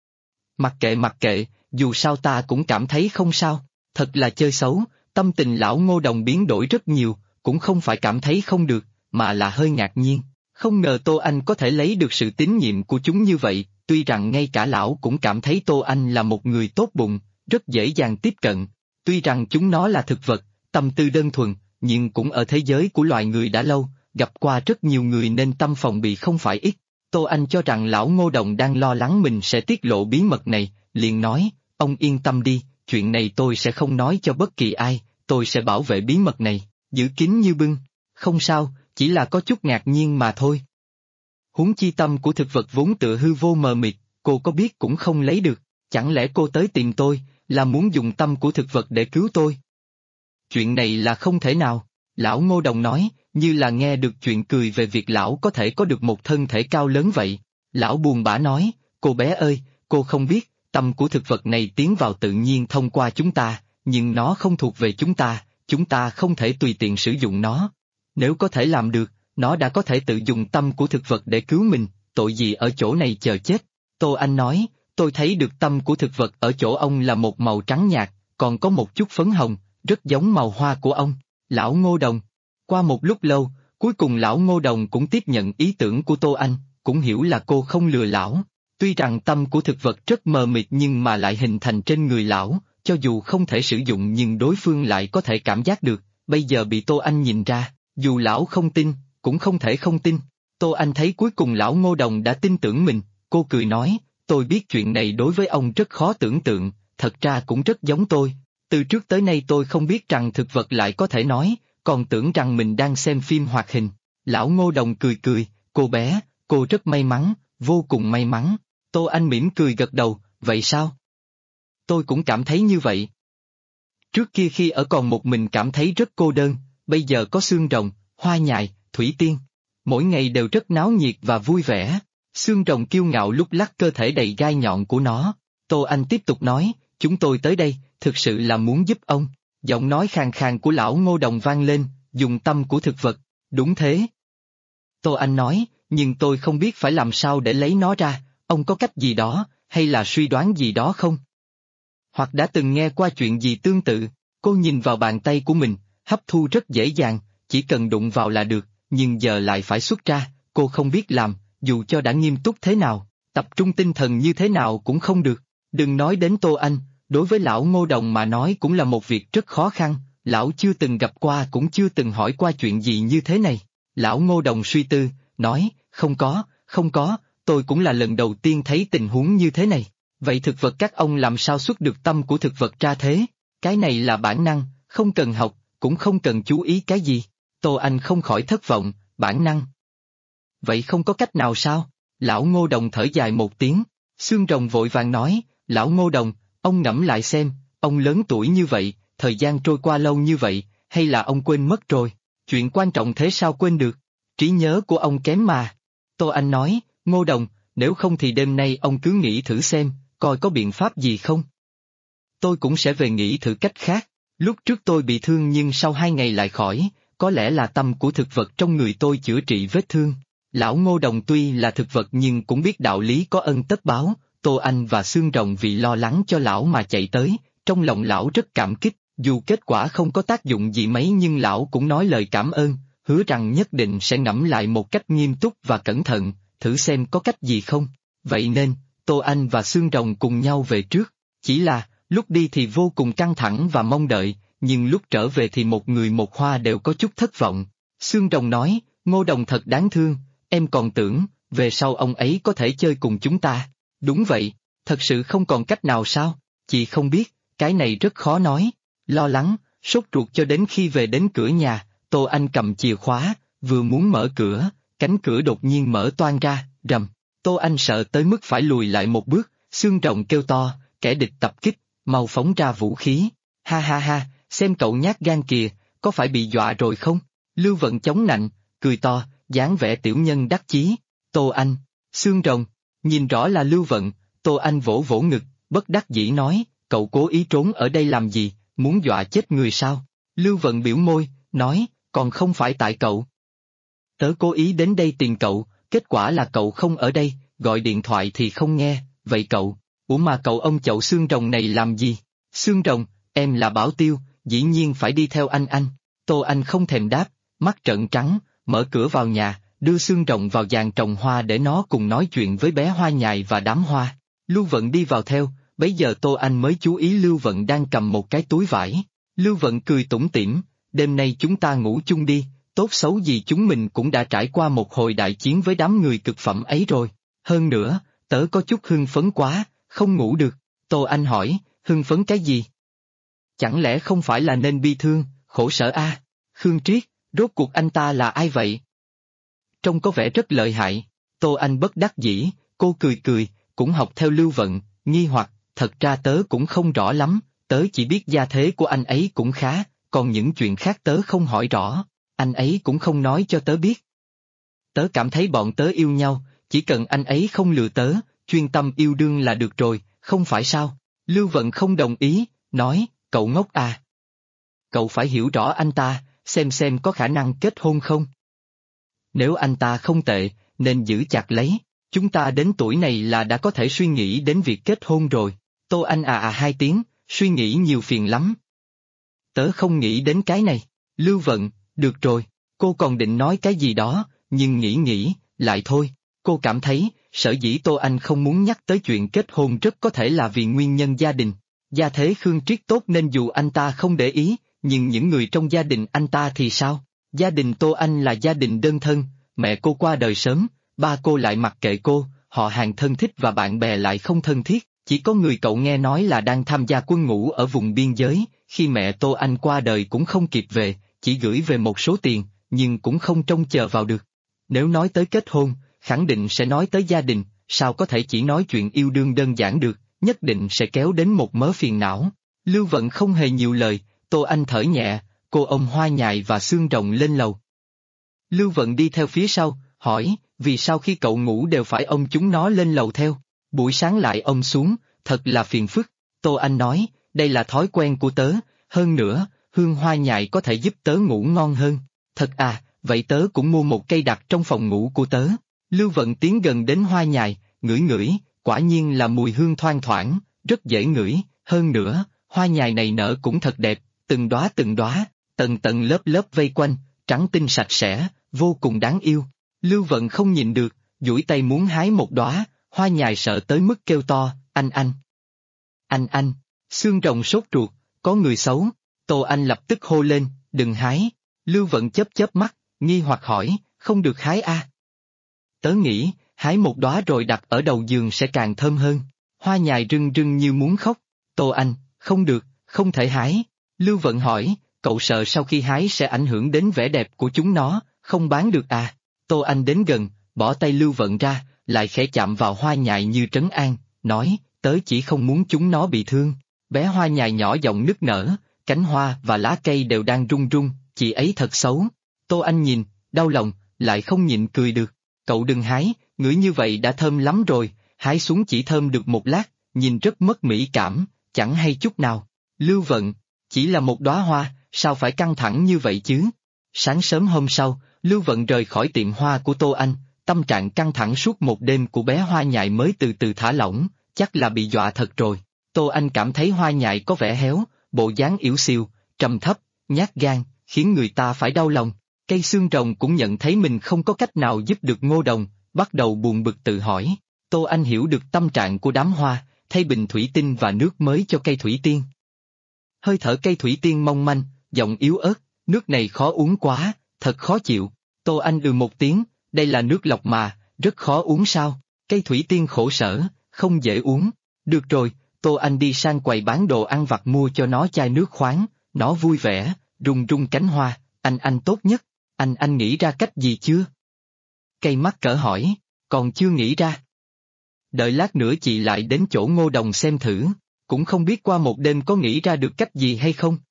Mặc kệ, dù sao ta cũng cảm thấy không sao, thật là chơi xấu. Tâm tình lão Ngô Đồng biến đổi rất nhiều, cũng không phải cảm thấy không được, mà là hơi ngạc nhiên. Không ngờ Tô Anh có thể lấy được sự tín nhiệm của chúng như vậy, tuy rằng ngay cả lão cũng cảm thấy Tô Anh là một người tốt bụng, rất dễ dàng tiếp cận. Tuy rằng chúng nó là thực vật, tâm tư đơn thuần, nhưng cũng ở thế giới của loài người đã lâu, gặp qua rất nhiều người nên tâm phòng bị không phải ít. Tô Anh cho rằng lão Ngô Đồng đang lo lắng mình sẽ tiết lộ bí mật này, liền nói, ông yên tâm đi, chuyện này tôi sẽ không nói cho bất kỳ ai, tôi sẽ bảo vệ bí mật này, giữ kín như bưng. Không sao, chỉ là có chút ngạc nhiên mà thôi. Huống chi tâm của thực vật vốn tựa hư vô mờ mịt, cô có biết cũng không lấy được, chẳng lẽ cô tới tìm tôi, là muốn dùng tâm của thực vật để cứu tôi? Chuyện này là không thể nào, lão Ngô Đồng nói, như là nghe được chuyện cười về việc lão có thể có được một thân thể cao lớn vậy. Lão buồn bã nói, cô bé ơi, cô không biết, tâm của thực vật này tiến vào tự nhiên thông qua chúng ta, nhưng nó không thuộc về chúng ta không thể tùy tiện sử dụng nó. Nếu có thể làm được, nó đã có thể tự dùng tâm của thực vật để cứu mình, tội gì ở chỗ này chờ chết. Tô Anh nói, tôi thấy được tâm của thực vật ở chỗ ông là một màu trắng nhạt, còn có một chút phấn hồng, rất giống màu hoa của ông. Lão Ngô Đồng. Qua một lúc lâu, cuối cùng lão Ngô Đồng cũng tiếp nhận ý tưởng của Tô Anh, cũng hiểu là cô không lừa lão. Tuy rằng tâm của thực vật rất mờ mịt nhưng mà lại hình thành trên người lão, cho dù không thể sử dụng nhưng đối phương lại có thể cảm giác được, bây giờ bị Tô Anh nhìn ra, dù lão không tin, cũng không thể không tin. Tô Anh thấy cuối cùng lão Ngô Đồng đã tin tưởng mình, cô cười nói, tôi biết chuyện này đối với ông rất khó tưởng tượng, thật ra cũng rất giống tôi. Từ trước tới nay tôi không biết rằng thực vật lại có thể nói, còn tưởng rằng mình đang xem phim hoạt hình. Lão Ngô Đồng cười cười, cô bé, cô rất may mắn, vô cùng may mắn. Tô Anh mỉm cười gật đầu, vậy sao? Tôi cũng cảm thấy như vậy. Trước kia khi ở còn một mình cảm thấy rất cô đơn, bây giờ có xương rồng, hoa nhài, thủy tiên. Mỗi ngày đều rất náo nhiệt và vui vẻ. Xương rồng kiêu ngạo lúc lắc cơ thể đầy gai nhọn của nó. Tô Anh tiếp tục nói, chúng tôi tới đây, thực sự là muốn giúp ông. Giọng nói khàn khàn của lão Ngô Đồng vang lên, dùng tâm của thực vật, đúng thế. Tô Anh nói, nhưng tôi không biết phải làm sao để lấy nó ra, ông có cách gì đó, hay là suy đoán gì đó không? Hoặc đã từng nghe qua chuyện gì tương tự, cô nhìn vào bàn tay của mình, hấp thu rất dễ dàng, chỉ cần đụng vào là được, nhưng giờ lại phải xuất ra, cô không biết làm, dù cho đã nghiêm túc thế nào, tập trung tinh thần như thế nào cũng không được. Đừng nói đến Tô Anh, đối với lão Ngô Đồng mà nói cũng là một việc rất khó khăn, lão chưa từng gặp qua cũng chưa từng hỏi qua chuyện gì như thế này. Lão Ngô Đồng suy tư, nói, không có, tôi cũng là lần đầu tiên thấy tình huống như thế này. Vậy thực vật các ông làm sao xuất được tâm của thực vật ra thế? Cái này là bản năng, không cần học, cũng không cần chú ý cái gì. Tô Anh không khỏi thất vọng, bản năng. Vậy không có cách nào sao? Lão Ngô Đồng thở dài một tiếng, xương rồng vội vàng nói, lão Ngô Đồng, ông ngẫm lại xem, ông lớn tuổi như vậy, thời gian trôi qua lâu như vậy, hay là ông quên mất rồi? Chuyện quan trọng thế sao quên được? Trí nhớ của ông kém mà. Tô Anh nói, Ngô Đồng, nếu không thì đêm nay ông cứ nghĩ thử xem, coi có biện pháp gì không? Tôi cũng sẽ về nghĩ thử cách khác. Lúc trước tôi bị thương nhưng sau 2 ngày lại khỏi, có lẽ là tâm của thực vật trong người tôi chữa trị vết thương. Lão Ngô Đồng tuy là thực vật nhưng cũng biết đạo lý có ân tất báo. Tô Anh và xương rồng vì lo lắng cho lão mà chạy tới, trong lòng lão rất cảm kích, dù kết quả không có tác dụng gì mấy nhưng lão cũng nói lời cảm ơn, hứa rằng nhất định sẽ ngẫm lại một cách nghiêm túc và cẩn thận, thử xem có cách gì không. Vậy nên, Tô Anh và xương rồng cùng nhau về trước, chỉ là, lúc đi thì vô cùng căng thẳng và mong đợi, nhưng lúc trở về thì một người một hoa đều có chút thất vọng. Xương rồng nói, Ngô Đồng thật đáng thương, em còn tưởng, về sau ông ấy có thể chơi cùng chúng ta. Đúng vậy, thật sự không còn cách nào sao? Chị không biết, cái này rất khó nói. Lo lắng, sốt ruột cho đến khi về đến cửa nhà, Tô Anh cầm chìa khóa, vừa muốn mở cửa, cánh cửa đột nhiên mở toang ra, rầm. Tô Anh sợ tới mức phải lùi lại một bước, xương rồng kêu to, kẻ địch tập kích, mau phóng ra vũ khí. Ha ha ha, xem cậu nhát gan kìa, có phải bị dọa rồi không? Lưu Vận chống nạnh, cười to, dáng vẻ tiểu nhân đắc chí. Tô Anh, xương rồng, nhìn rõ là Lưu Vận, Tô Anh vỗ vỗ ngực, bất đắc dĩ nói, cậu cố ý trốn ở đây làm gì, muốn dọa chết người sao? Lưu Vận biểu môi, nói, còn không phải tại cậu. Tớ cố ý đến đây tìm cậu, kết quả là cậu không ở đây, gọi điện thoại thì không nghe, vậy cậu, mà cậu ông chậu xương rồng này làm gì? Xương rồng, em là Bảo Tiêu, dĩ nhiên phải đi theo anh. Tô Anh không thèm đáp, mắt trợn trắng, mở cửa vào nhà, đưa xương rồng vào giàn trồng hoa để nó cùng nói chuyện với bé hoa nhài và đám hoa. Lưu Vận đi vào theo, bấy giờ Tô Anh mới chú ý Lưu Vận đang cầm một cái túi vải. Lưu Vận cười tủm tỉm, đêm nay chúng ta ngủ chung đi, tốt xấu gì chúng mình cũng đã trải qua một hồi đại chiến với đám người cực phẩm ấy rồi. Hơn nữa, tớ có chút hưng phấn quá, không ngủ được. Tô Anh hỏi, hưng phấn cái gì? Chẳng lẽ không phải là nên bi thương, khổ sở a? Khương Triết, rốt cuộc anh ta là ai vậy? Trông có vẻ rất lợi hại. Tô Anh bất đắc dĩ, cô cười cười, cũng học theo Lưu Vận, nghi hoặc, thật ra tớ cũng không rõ lắm, tớ chỉ biết gia thế của anh ấy cũng khá, còn những chuyện khác tớ không hỏi rõ, anh ấy cũng không nói cho tớ biết. Tớ cảm thấy bọn tớ yêu nhau, chỉ cần anh ấy không lừa tớ, chuyên tâm yêu đương là được rồi, không phải sao? Lưu Vận không đồng ý, nói, cậu ngốc à. Cậu phải hiểu rõ anh ta, xem có khả năng kết hôn không. Nếu anh ta không tệ, nên giữ chặt lấy, chúng ta đến tuổi này là đã có thể suy nghĩ đến việc kết hôn rồi. Tô Anh hai tiếng, suy nghĩ nhiều phiền lắm. Tớ không nghĩ đến cái này. Lưu Vận, được rồi, cô còn định nói cái gì đó, nhưng nghĩ, lại thôi. Cô cảm thấy, sở dĩ Tô Anh không muốn nhắc tới chuyện kết hôn rất có thể là vì nguyên nhân gia đình. Gia thế Khương Triết tốt nên dù anh ta không để ý, nhưng những người trong gia đình anh ta thì sao? Gia đình Tô Anh là gia đình đơn thân, mẹ cô qua đời sớm, ba cô lại mặc kệ cô, họ hàng thân thích và bạn bè lại không thân thiết, chỉ có người cậu nghe nói là đang tham gia quân ngũ ở vùng biên giới, khi mẹ Tô Anh qua đời cũng không kịp về, chỉ gửi về một số tiền, nhưng cũng không trông chờ vào được. Nếu nói tới kết hôn, khẳng định sẽ nói tới gia đình, sao có thể chỉ nói chuyện yêu đương đơn giản được, nhất định sẽ kéo đến một mớ phiền não. Lưu Vận không hề nhiều lời, Tô Anh thở nhẹ, cô ôm hoa nhài và xương rồng lên lầu. Lưu Vận đi theo phía sau, hỏi, vì sao khi cậu ngủ đều phải ôm chúng nó lên lầu theo, buổi sáng lại ôm xuống, thật là phiền phức. Tô Anh nói, đây là thói quen của tớ, hơn nữa, hương hoa nhài có thể giúp tớ ngủ ngon hơn. Thật à, vậy tớ cũng mua một cây đặt trong phòng ngủ của tớ. Lưu Vận tiến gần đến hoa nhài, ngửi, quả nhiên là mùi hương thoang thoảng, rất dễ ngửi, hơn nữa, hoa nhài này nở cũng thật đẹp, từng đóa, tầng lớp vây quanh, trắng tinh sạch sẽ, vô cùng đáng yêu. Lưu Vận không nhìn được, duỗi tay muốn hái một đóa, hoa nhài sợ tới mức kêu to, anh, xương rồng sốt ruột, có người xấu. Tô Anh lập tức hô lên, đừng hái. Lưu Vận chớp mắt, nghi hoặc hỏi, không được hái à? Tớ nghĩ, hái một đóa rồi đặt ở đầu giường sẽ càng thơm hơn. Hoa nhài rưng như muốn khóc. Tô Anh, không được, không thể hái. Lưu Vận hỏi, cậu sợ sau khi hái sẽ ảnh hưởng đến vẻ đẹp của chúng nó, không bán được à? Tô Anh đến gần, bỏ tay Lưu Vận ra, lại khẽ chạm vào hoa nhài như trấn an, nói, tớ chỉ không muốn chúng nó bị thương. Bé hoa nhài nhỏ giọng nức nở, cánh hoa và lá cây đều đang rung, chị ấy thật xấu. Tô Anh nhìn, đau lòng, lại không nhịn cười được. Cậu đừng hái, ngửi như vậy đã thơm lắm rồi, hái xuống chỉ thơm được một lát, nhìn rất mất mỹ cảm, chẳng hay chút nào. Lưu Vận, chỉ là một đóa hoa, sao phải căng thẳng như vậy chứ? Sáng sớm hôm sau, Lưu Vận rời khỏi tiệm hoa của Tô Anh, tâm trạng căng thẳng suốt một đêm của bé hoa nhài mới từ từ thả lỏng, chắc là bị dọa thật rồi. Tô Anh cảm thấy hoa nhài có vẻ héo, bộ dáng yếu xìu, trầm thấp, nhát gan, khiến người ta phải đau lòng. Cây xương rồng cũng nhận thấy mình không có cách nào giúp được Ngô Đồng, bắt đầu buồn bực tự hỏi. Tô Anh hiểu được tâm trạng của đám hoa, thay bình thủy tinh và nước mới cho cây thủy tiên. Hơi thở cây thủy tiên mong manh, giọng yếu ớt, nước này khó uống quá, thật khó chịu. Tô Anh một tiếng, đây là nước lọc mà, rất khó uống sao? Cây thủy tiên khổ sở, không dễ uống. Được rồi, Tô Anh đi sang quầy bán đồ ăn vặt mua cho nó chai nước khoáng, nó vui vẻ, rung cánh hoa, anh tốt nhất, anh nghĩ ra cách gì chưa? Cây mắc cỡ hỏi, còn chưa nghĩ ra. Đợi lát nữa chị lại đến chỗ Ngô Đồng xem thử, cũng không biết qua một đêm có nghĩ ra được cách gì hay không.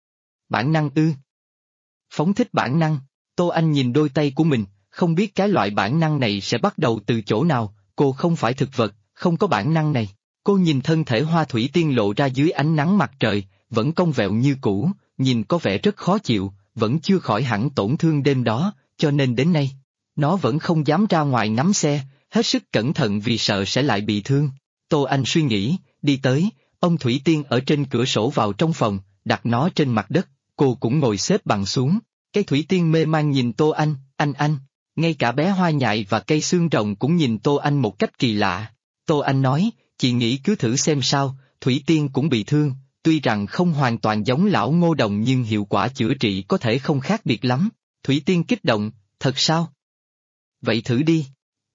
Bản năng ư? Phóng thích bản năng, Tô Anh nhìn đôi tay của mình, không biết cái loại bản năng này sẽ bắt đầu từ chỗ nào, cô không phải thực vật, không có bản năng này. Cô nhìn thân thể hoa thủy tiên lộ ra dưới ánh nắng mặt trời, vẫn cong vẹo như cũ, nhìn có vẻ rất khó chịu, vẫn chưa khỏi hẳn tổn thương đêm đó, cho nên đến nay, nó vẫn không dám ra ngoài ngắm xe, hết sức cẩn thận vì sợ sẽ lại bị thương. Tô Anh suy nghĩ, đi tới, ông thủy tiên ở trên cửa sổ vào trong phòng, đặt nó trên mặt đất, cô cũng ngồi xếp bằng xuống. Cái thủy tiên mê man nhìn Tô Anh, Ngay cả bé Hoa Nhại và cây xương rồng cũng nhìn Tô Anh một cách kỳ lạ. Tô Anh nói, chị nghĩ cứ thử xem sao, Thủy Tiên cũng bị thương, tuy rằng không hoàn toàn giống lão Ngô Đồng nhưng hiệu quả chữa trị có thể không khác biệt lắm. Thủy Tiên kích động, thật sao? Vậy thử đi.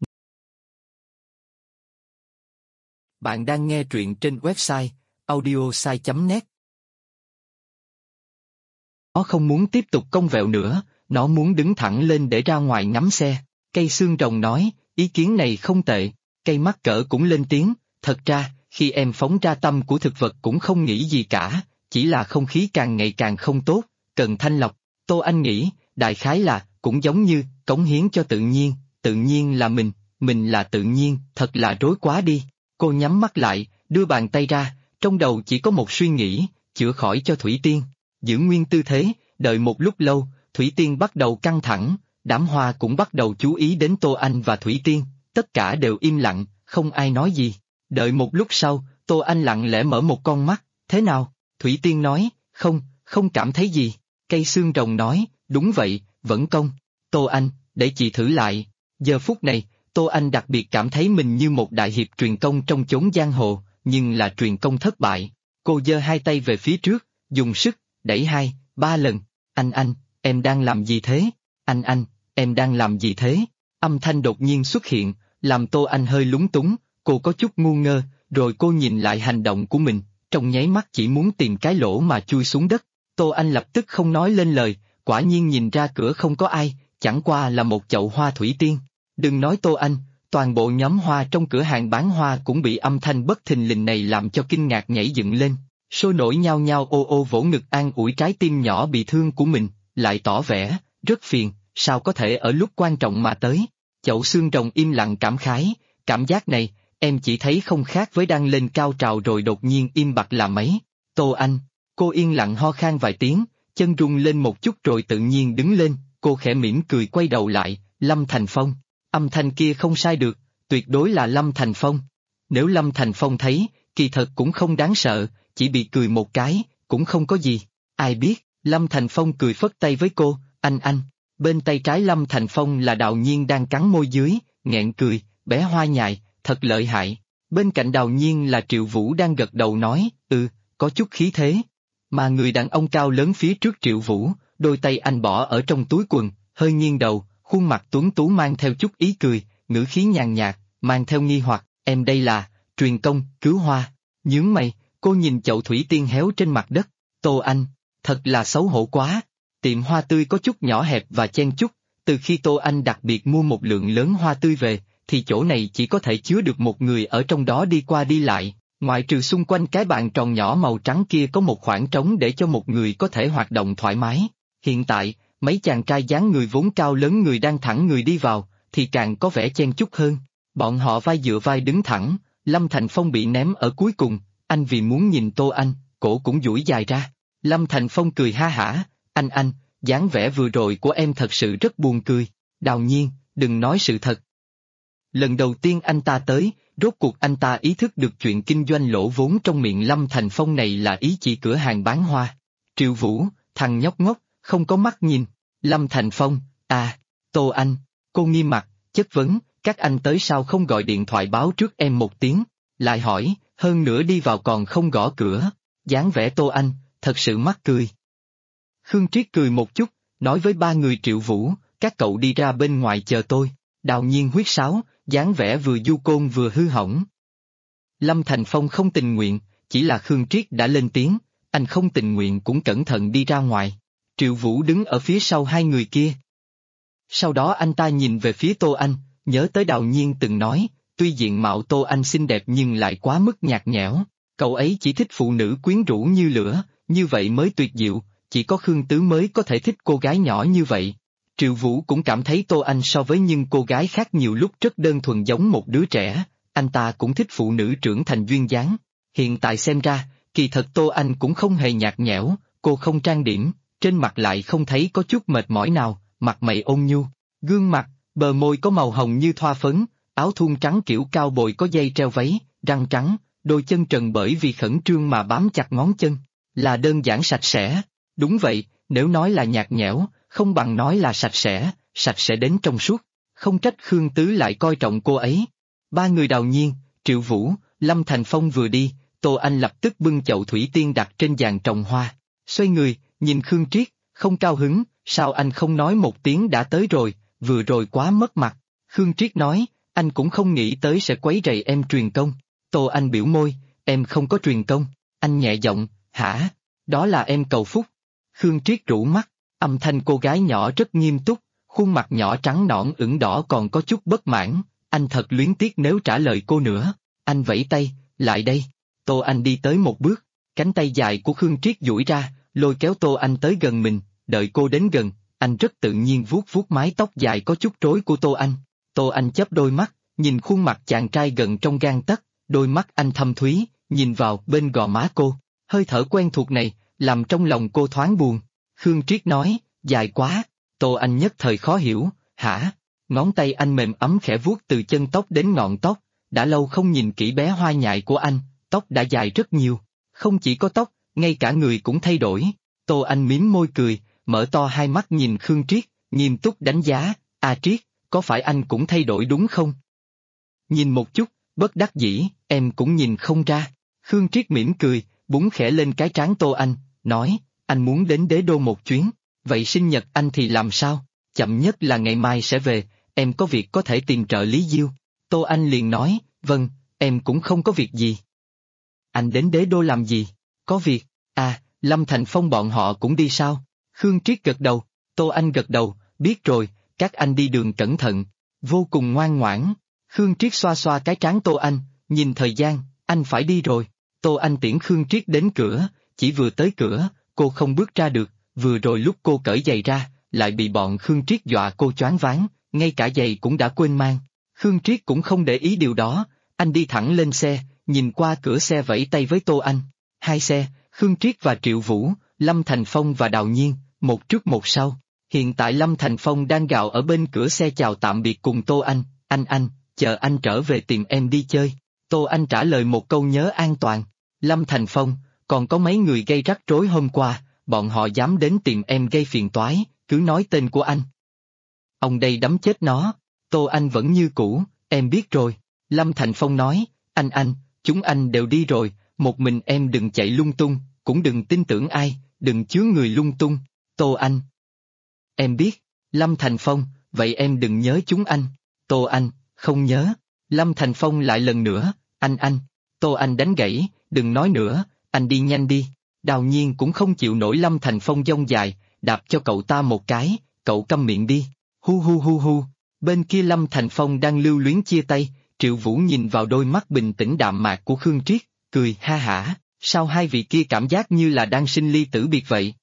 Bạn đang nghe truyện trên website audiosai.net. Nó không muốn tiếp tục cong vẹo nữa, nó muốn đứng thẳng lên để ra ngoài ngắm xe. Cây xương rồng nói, ý kiến này không tệ. Cây mắc cỡ cũng lên tiếng, thật ra, khi em phóng ra tâm của thực vật cũng không nghĩ gì cả, chỉ là không khí càng ngày càng không tốt, cần thanh lọc. Tô Anh nghĩ, đại khái là, cũng giống như, cống hiến cho tự nhiên là mình là tự nhiên, thật là rối quá đi. Cô nhắm mắt lại, đưa bàn tay ra, trong đầu chỉ có một suy nghĩ, chữa khỏi cho Thủy Tiên. Giữ nguyên tư thế, đợi một lúc lâu, Thủy Tiên bắt đầu căng thẳng, đám hoa cũng bắt đầu chú ý đến Tô Anh và Thủy Tiên, tất cả đều im lặng, không ai nói gì. Đợi một lúc sau, Tô Anh lặng lẽ mở một con mắt, thế nào? Thủy Tiên nói, không cảm thấy gì. Cây xương rồng nói, đúng vậy, vẫn cong. Tô Anh, để chị thử lại. Giờ phút này, Tô Anh đặc biệt cảm thấy mình như một đại hiệp truyền công trong chốn giang hồ, nhưng là truyền công thất bại. Cô giơ hai tay về phía trước, dùng sức, đẩy 2-3 lần. Anh, em đang làm gì thế? Anh, em đang làm gì thế? Âm thanh đột nhiên xuất hiện, làm Tô Anh hơi lúng túng, cô có chút ngu ngơ, rồi cô nhìn lại hành động của mình, trong nháy mắt chỉ muốn tìm cái lỗ mà chui xuống đất. Tô Anh lập tức không nói lên lời, quả nhiên nhìn ra cửa không có ai, chẳng qua là một chậu hoa thủy tiên. Đừng nói Tô Anh, toàn bộ nhóm hoa trong cửa hàng bán hoa cũng bị âm thanh bất thình lình này làm cho kinh ngạc nhảy dựng lên, sôi nổi nhao nhao ô ô vỗ ngực an ủi trái tim nhỏ bị thương của mình, lại tỏ vẻ, rất phiền, sao có thể ở lúc quan trọng mà tới. Chậu xương rồng im lặng cảm khái, cảm giác này, em chỉ thấy không khác với đang lên cao trào rồi đột nhiên im bặt là mấy. Tô Anh, cô yên lặng ho khan vài tiếng, chân rung lên một chút rồi tự nhiên đứng lên, cô khẽ mỉm cười quay đầu lại, Lâm Thành Phong. Âm thanh kia không sai được, tuyệt đối là Lâm Thành Phong. Nếu Lâm Thành Phong thấy, kỳ thật cũng không đáng sợ, chỉ bị cười một cái, cũng không có gì. Ai biết, Lâm Thành Phong cười phất tay với cô, anh. Bên tay trái Lâm Thành Phong là Đào Nhiên đang cắn môi dưới, nghẹn cười, bé Hoa Nhại, thật lợi hại. Bên cạnh Đào Nhiên là Triệu Vũ đang gật đầu nói, có chút khí thế. Mà người đàn ông cao lớn phía trước Triệu Vũ, đôi tay anh bỏ ở trong túi quần, hơi nghiêng đầu, khuôn mặt tuấn tú mang theo chút ý cười, ngữ khí nhàn nhạt, mang theo nghi hoặc, em đây là, truyền công, cứu hoa. Nhướng mày, cô nhìn chậu thủy tiên héo trên mặt đất, Tô Anh, thật là xấu hổ quá. Tiệm hoa tươi có chút nhỏ hẹp và chen chúc, từ khi Tô Anh đặc biệt mua một lượng lớn hoa tươi về, thì chỗ này chỉ có thể chứa được một người ở trong đó đi qua đi lại, ngoại trừ xung quanh cái bàn tròn nhỏ màu trắng kia có một khoảng trống để cho một người có thể hoạt động thoải mái. Hiện tại, mấy chàng trai dáng người vốn cao lớn người đang thẳng người đi vào, thì càng có vẻ chen chúc hơn. Bọn họ vai dựa vai đứng thẳng, Lâm Thành Phong bị ném ở cuối cùng, anh vì muốn nhìn Tô Anh, cổ cũng duỗi dài ra. Lâm Thành Phong cười ha hả, anh, dáng vẻ vừa rồi của em thật sự rất buồn cười. Đào Nhiên, đừng nói sự thật. Lần đầu tiên anh ta tới, rốt cuộc anh ta ý thức được chuyện kinh doanh lỗ vốn trong miệng Lâm Thành Phong này là ý chỉ cửa hàng bán hoa. Triệu Vũ, thằng nhóc ngốc, không có mắt nhìn. Lâm Thành Phong, Tô Anh, cô nghiêm mặt, chất vấn, các anh tới sao không gọi điện thoại báo trước em một tiếng, lại hỏi, hơn nữa đi vào còn không gõ cửa, dáng vẻ Tô Anh, thật sự mắc cười. Khương Triết cười một chút, nói với ba người Triệu Vũ, các cậu đi ra bên ngoài chờ tôi. Đào Nhiên huýt sáo, dáng vẻ vừa du côn vừa hư hỏng. Lâm Thành Phong không tình nguyện, chỉ là Khương Triết đã lên tiếng, anh không tình nguyện cũng cẩn thận đi ra ngoài. Triệu Vũ đứng ở phía sau hai người kia. Sau đó anh ta nhìn về phía Tô Anh, nhớ tới Đào Nhiên từng nói, tuy diện mạo Tô Anh xinh đẹp nhưng lại quá mức nhạt nhẽo, cậu ấy chỉ thích phụ nữ quyến rũ như lửa, như vậy mới tuyệt diệu, chỉ có Khương Tứ mới có thể thích cô gái nhỏ như vậy. Triệu Vũ cũng cảm thấy Tô Anh so với những cô gái khác nhiều lúc rất đơn thuần giống một đứa trẻ, anh ta cũng thích phụ nữ trưởng thành duyên dáng. Hiện tại xem ra, kỳ thật Tô Anh cũng không hề nhạt nhẽo, cô không trang điểm, trên mặt lại không thấy có chút mệt mỏi nào, mặt mày ôn nhu, gương mặt, bờ môi có màu hồng như thoa phấn, áo thun trắng kiểu cao bồi có dây treo váy, răng trắng, đôi chân trần bởi vì khẩn trương mà bám chặt ngón chân, là đơn giản sạch sẽ. Đúng vậy, nếu nói là nhạt nhẽo, không bằng nói là sạch sẽ đến trong suốt. không trách Khương Tứ lại coi trọng cô ấy. Ba người Đào Nhiên, Triệu Vũ, Lâm Thành Phong vừa đi, Tô Anh lập tức bưng chậu thủy tiên đặt trên giàn trồng hoa. Xoay người, nhìn Khương Triết, không cao hứng, sao anh không nói một tiếng đã tới rồi, vừa rồi quá mất mặt. Khương Triết nói, anh cũng không nghĩ tới sẽ quấy rầy em truyền công. Tô Anh biểu môi, em không có truyền công. Anh nhẹ giọng, hả? Đó là em cầu phúc. Khương Triết rũ mắt, âm thanh cô gái nhỏ rất nghiêm túc, khuôn mặt nhỏ trắng nõn ửng đỏ còn có chút bất mãn. Anh thật luyến tiếc nếu trả lời cô nữa. Anh vẫy tay, lại đây. Tô Anh đi tới một bước, cánh tay dài của Khương Triết duỗi ra, lôi kéo Tô Anh tới gần mình, đợi cô đến gần, anh rất tự nhiên vuốt vuốt mái tóc dài có chút rối của Tô Anh. Tô Anh chớp đôi mắt, nhìn khuôn mặt chàng trai gần trong gang tấc, đôi mắt anh thâm thúy, nhìn vào bên gò má cô, hơi thở quen thuộc này, làm trong lòng cô thoáng buồn. Khương Triết nói, dài quá. Tô Anh nhất thời khó hiểu, hả? Ngón tay anh mềm ấm khẽ vuốt từ chân tóc đến ngọn tóc, đã lâu không nhìn kỹ bé hoa nhại của anh, tóc đã dài rất nhiều. Không chỉ có tóc, ngay cả người cũng thay đổi. Tô Anh mím môi cười, mở to hai mắt nhìn Khương Triết, nghiêm túc đánh giá, Triết, có phải anh cũng thay đổi đúng không? Nhìn một chút, bất đắc dĩ, em cũng nhìn không ra. Khương Triết mỉm cười, búng khẽ lên cái trán Tô Anh, nói, anh muốn đến đế đô một chuyến, vậy sinh nhật anh thì làm sao? Chậm nhất là ngày mai sẽ về, em có việc có thể tìm trợ lý Diêu. Tô Anh liền nói, vâng, em cũng không có việc gì. Anh đến đế đô làm gì? Có việc, Lâm Thành Phong bọn họ cũng đi sao? Khương Triết gật đầu, Tô Anh gật đầu, biết rồi, các anh đi đường cẩn thận, vô cùng ngoan ngoãn. Khương Triết xoa xoa cái trán Tô Anh, nhìn thời gian, anh phải đi rồi. Tô Anh tiễn Khương Triết đến cửa, chỉ vừa tới cửa, cô không bước ra được, vừa rồi lúc cô cởi giày ra, lại bị bọn Khương Triết dọa cô choáng váng, ngay cả giày cũng đã quên mang. Khương Triết cũng không để ý điều đó, anh đi thẳng lên xe, nhìn qua cửa xe vẫy tay với Tô Anh. Hai xe, Khương Triết và Triệu Vũ, Lâm Thành Phong và Đào Nhiên, một trước một sau. Hiện tại Lâm Thành Phong đang gào ở bên cửa xe chào tạm biệt cùng Tô Anh, anh, chờ anh trở về tìm em đi chơi. Tô Anh trả lời một câu nhớ an toàn. Lâm Thành Phong, còn có mấy người gây rắc rối hôm qua, bọn họ dám đến tìm em gây phiền toái, cứ nói tên của anh. Ông đây đấm chết nó. Tô Anh vẫn như cũ, em biết rồi. Lâm Thành Phong nói, anh, chúng anh đều đi rồi, một mình em đừng chạy lung tung, cũng đừng tin tưởng ai, đừng chứa người lung tung. Tô Anh. Em biết. Lâm Thành Phong, vậy em đừng nhớ chúng anh. Tô Anh, không nhớ. Lâm Thành Phong lại lần nữa, anh. Tô Anh đánh gãy, đừng nói nữa, anh đi nhanh đi. Đào Nhiên cũng không chịu nổi Lâm Thành Phong dông dài, đạp cho cậu ta một cái, cậu câm miệng đi. Hu. Bên kia Lâm Thành Phong đang lưu luyến chia tay, Triệu Vũ nhìn vào đôi mắt bình tĩnh đạm mạc của Khương Triết, cười ha hả, sao hai vị kia cảm giác như là đang sinh ly tử biệt vậy?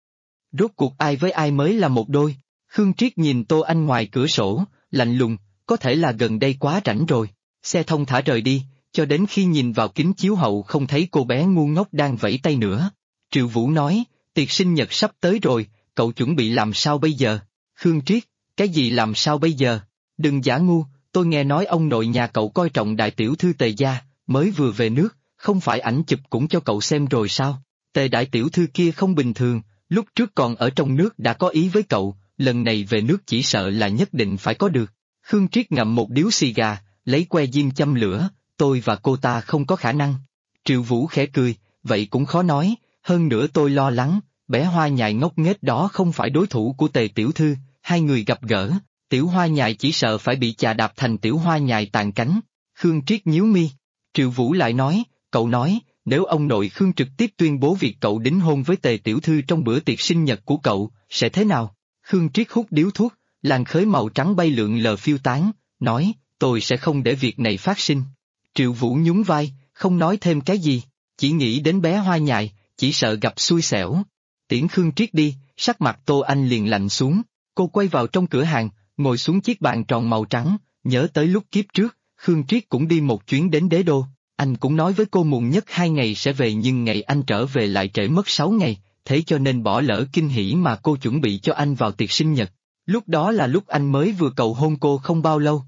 Rốt cuộc ai với ai mới là một đôi? Khương Triết nhìn Tô Anh ngoài cửa sổ, lạnh lùng, có thể là gần đây quá rảnh rồi. Xe thông thả rời đi, cho đến khi nhìn vào kính chiếu hậu không thấy cô bé ngu ngốc đang vẫy tay nữa. Triệu Vũ nói, tiệc sinh nhật sắp tới rồi, cậu chuẩn bị làm sao bây giờ? Khương Triết, cái gì làm sao bây giờ? Đừng giả ngu, tôi nghe nói ông nội nhà cậu coi trọng đại tiểu thư Tề gia, mới vừa về nước, không phải ảnh chụp cũng cho cậu xem rồi sao? Tề đại tiểu thư kia không bình thường, lúc trước còn ở trong nước đã có ý với cậu, lần này về nước chỉ sợ là nhất định phải có được. Khương Triết ngậm một điếu xì gà, lấy que diêm châm lửa, tôi và cô ta không có khả năng. Triệu Vũ khẽ cười, vậy cũng khó nói, hơn nữa tôi lo lắng, bé hoa nhài ngốc nghếch đó không phải đối thủ của Tề tiểu thư, hai người gặp gỡ, tiểu hoa nhài chỉ sợ phải bị chà đạp thành tiểu hoa nhài tàn cánh. Khương Triết nhíu mi. Triệu Vũ lại nói, cậu nói, nếu ông nội Khương trực tiếp tuyên bố việc cậu đính hôn với Tề tiểu thư trong bữa tiệc sinh nhật của cậu, sẽ thế nào? Khương Triết hút điếu thuốc, làn khói màu trắng bay lượn lờ phiêu tán, nói, tôi sẽ không để việc này phát sinh. Triệu Vũ nhún vai, không nói thêm cái gì, chỉ nghĩ đến bé hoa nhài, chỉ sợ gặp xui xẻo. Tiễn Khương Triết đi, sắc mặt Tô Anh liền lạnh xuống, cô quay vào trong cửa hàng, ngồi xuống chiếc bàn tròn màu trắng, nhớ tới lúc kiếp trước, Khương Triết cũng đi một chuyến đến đế đô, anh cũng nói với cô muộn nhất 2 ngày sẽ về nhưng ngày anh trở về lại trễ mất 6 ngày, thế cho nên bỏ lỡ kinh hỉ mà cô chuẩn bị cho anh vào tiệc sinh nhật. Lúc đó là lúc anh mới vừa cầu hôn cô không bao lâu.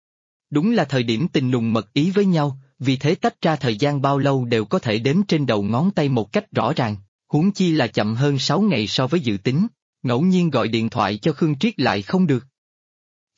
Đúng là thời điểm tình nùng mật ý với nhau, vì thế tách ra thời gian bao lâu đều có thể đếm trên đầu ngón tay một cách rõ ràng, huống chi là chậm hơn 6 ngày so với dự tính, ngẫu nhiên gọi điện thoại cho Khương Triết lại không được.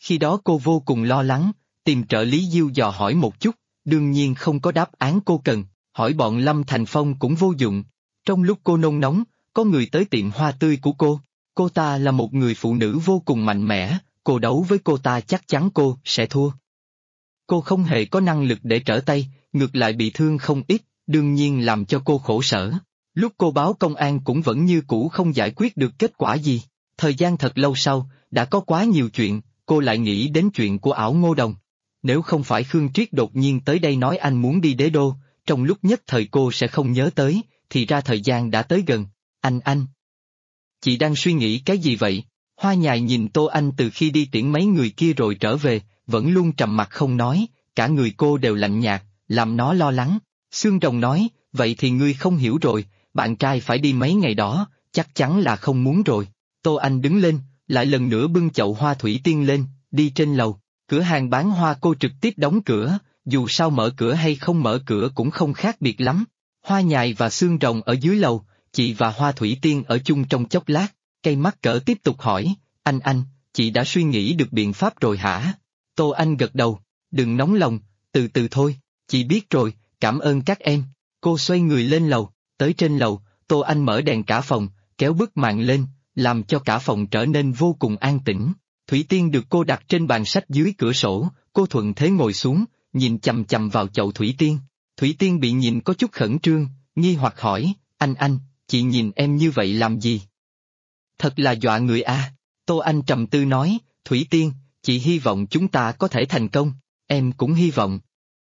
Khi đó cô vô cùng lo lắng, tìm trợ lý Diêu dò hỏi một chút, đương nhiên không có đáp án cô cần, hỏi bọn Lâm Thành Phong cũng vô dụng. Trong lúc cô nôn nóng, có người tới tiệm hoa tươi của cô ta là một người phụ nữ vô cùng mạnh mẽ, cô đấu với cô ta chắc chắn cô sẽ thua. Cô không hề có năng lực để trở tay, ngược lại bị thương không ít, đương nhiên làm cho cô khổ sở. Lúc cô báo công an cũng vẫn như cũ không giải quyết được kết quả gì. Thời gian thật lâu sau, đã có quá nhiều chuyện, cô lại nghĩ đến chuyện của ảo Ngô Đồng. Nếu không phải Khương Triết đột nhiên tới đây nói anh muốn đi đế đô, trong lúc nhất thời cô sẽ không nhớ tới, thì ra thời gian đã tới gần. Anh. Chị đang suy nghĩ cái gì vậy? Hoa Nhài nhìn Tô Anh từ khi đi tiễn mấy người kia rồi trở về, vẫn luôn trầm mặc không nói, cả người cô đều lạnh nhạt, làm nó lo lắng. Xương Rồng nói, vậy thì ngươi không hiểu rồi, bạn trai phải đi mấy ngày đó, chắc chắn là không muốn rồi. Tô Anh đứng lên, lại lần nữa bưng chậu hoa thủy tiên lên, đi trên lầu. Cửa hàng bán hoa cô trực tiếp đóng cửa, dù sao mở cửa hay không mở cửa cũng không khác biệt lắm. Hoa Nhài và Xương Rồng ở dưới lầu, chị và Hoa Thủy Tiên ở chung trong chốc lát, cây mắc cỡ tiếp tục hỏi, anh, chị đã suy nghĩ được biện pháp rồi hả? Tô Anh gật đầu, đừng nóng lòng, từ từ thôi, chị biết rồi, cảm ơn các em. Cô xoay người lên lầu, tới trên lầu, Tô Anh mở đèn cả phòng, kéo bức màn lên, làm cho cả phòng trở nên vô cùng an tĩnh. Thủy Tiên được cô đặt trên bàn sách dưới cửa sổ, cô thuận thế ngồi xuống, nhìn chằm chằm vào chậu Thủy Tiên. Thủy Tiên bị nhìn có chút khẩn trương, nghi hoặc hỏi, anh, chị nhìn em như vậy làm gì? Thật là dọa người a. Tô Anh trầm tư nói, Thủy Tiên, chị hy vọng chúng ta có thể thành công, em cũng hy vọng.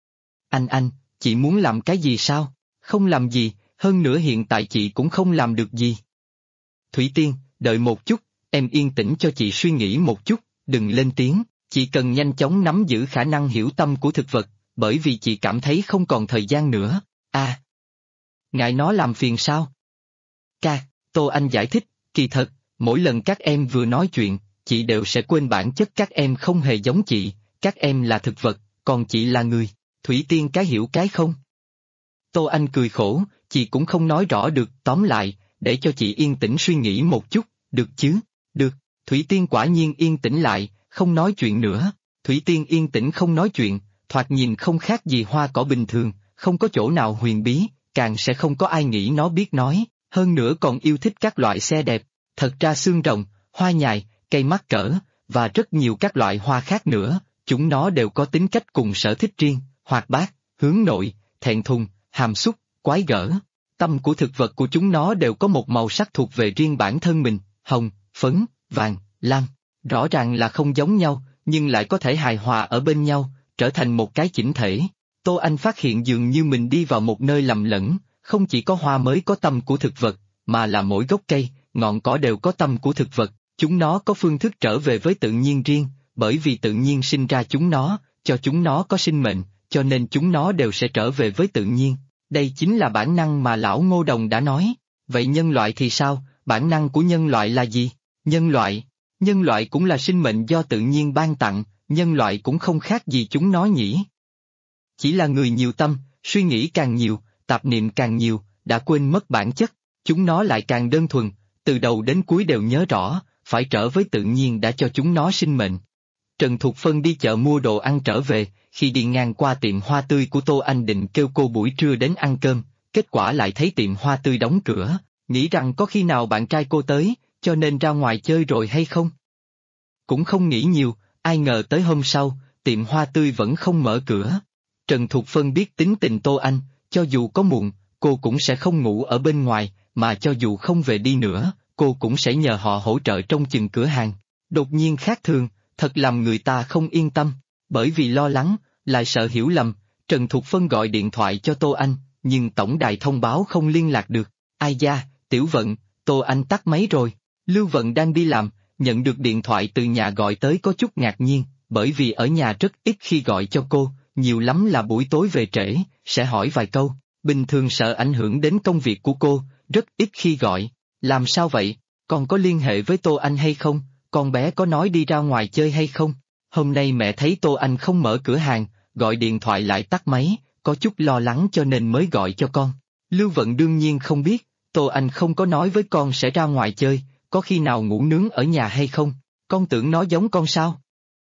Anh, chị muốn làm cái gì sao? Không làm gì, hơn nữa hiện tại chị cũng không làm được gì. Thủy Tiên, đợi một chút, em yên tĩnh cho chị suy nghĩ một chút, đừng lên tiếng, chị cần nhanh chóng nắm giữ khả năng hiểu tâm của thực vật, bởi vì chị cảm thấy không còn thời gian nữa. Ngại nó làm phiền sao? Tô Anh giải thích, kỳ thật, mỗi lần các em vừa nói chuyện, chị đều sẽ quên bản chất các em không hề giống chị, các em là thực vật, còn chị là người. Thủy Tiên cái hiểu cái không? Tô Anh cười khổ, chị cũng không nói rõ được, tóm lại, để cho chị yên tĩnh suy nghĩ một chút, được chứ? Được. Thủy Tiên quả nhiên yên tĩnh lại, không nói chuyện nữa. Thủy Tiên yên tĩnh không nói chuyện, thoạt nhìn không khác gì hoa cỏ bình thường, không có chỗ nào huyền bí, càng sẽ không có ai nghĩ nó biết nói, hơn nữa còn yêu thích các loại xe đẹp. Thật ra Xương Rồng, Hoa Nhài, cây mắc cỡ, và rất nhiều các loại hoa khác nữa, chúng nó đều có tính cách cùng sở thích riêng, hoạt bát, hướng nội, thẹn thùng, hàm xúc, quái gở. Tâm của thực vật của chúng nó đều có một màu sắc thuộc về riêng bản thân mình, hồng, phấn, vàng, lam. Rõ ràng là không giống nhau, nhưng lại có thể hài hòa ở bên nhau, trở thành một cái chỉnh thể. Tô Anh phát hiện dường như mình đi vào một nơi lầm lẫn, không chỉ có hoa mới có tâm của thực vật, mà là mỗi gốc cây, ngọn cỏ đều có tâm của thực vật, chúng nó có phương thức trở về với tự nhiên riêng, bởi vì tự nhiên sinh ra chúng nó, cho chúng nó có sinh mệnh, cho nên chúng nó đều sẽ trở về với tự nhiên. Đây chính là bản năng mà lão Ngô Đồng đã nói. Vậy nhân loại thì sao, bản năng của nhân loại là gì? Nhân loại cũng là sinh mệnh do tự nhiên ban tặng, nhân loại cũng không khác gì chúng nó nhỉ. Chỉ là người nhiều tâm, suy nghĩ càng nhiều, tạp niệm càng nhiều, đã quên mất bản chất, chúng nó lại càng đơn thuần, từ đầu đến cuối đều nhớ rõ, phải trở với tự nhiên đã cho chúng nó sinh mệnh. Trần Thục Phân đi chợ mua đồ ăn trở về, khi đi ngang qua tiệm hoa tươi của Tô Anh định kêu cô buổi trưa đến ăn cơm, kết quả lại thấy tiệm hoa tươi đóng cửa, nghĩ rằng có khi nào bạn trai cô tới, cho nên ra ngoài chơi rồi hay không? Cũng không nghĩ nhiều, ai ngờ tới hôm sau, tiệm hoa tươi vẫn không mở cửa. Trần Thục Phân biết tính tình Tô Anh, cho dù có muộn, cô cũng sẽ không ngủ ở bên ngoài, mà cho dù không về đi nữa, cô cũng sẽ nhờ họ hỗ trợ trông chừng cửa hàng. Đột nhiên khác thường, thật làm người ta không yên tâm, bởi vì lo lắng, lại sợ hiểu lầm, Trần Thục Phân gọi điện thoại cho Tô Anh, nhưng tổng đài thông báo không liên lạc được. Ai da, Tiểu Vận, Tô Anh tắt máy rồi. Lưu Vận đang đi làm, nhận được điện thoại từ nhà gọi tới có chút ngạc nhiên, bởi vì ở nhà rất ít khi gọi cho cô, nhiều lắm là buổi tối về trễ, sẽ hỏi vài câu, bình thường sợ ảnh hưởng đến công việc của cô, rất ít khi gọi. Làm sao vậy, con có liên hệ với Tô Anh hay không, con bé có nói đi ra ngoài chơi hay không? Hôm nay mẹ thấy Tô Anh không mở cửa hàng, gọi điện thoại lại tắt máy, có chút lo lắng cho nên mới gọi cho con. Lưu Vận đương nhiên không biết, Tô Anh không có nói với con sẽ ra ngoài chơi, có khi nào ngủ nướng ở nhà hay không, con tưởng nó giống con sao?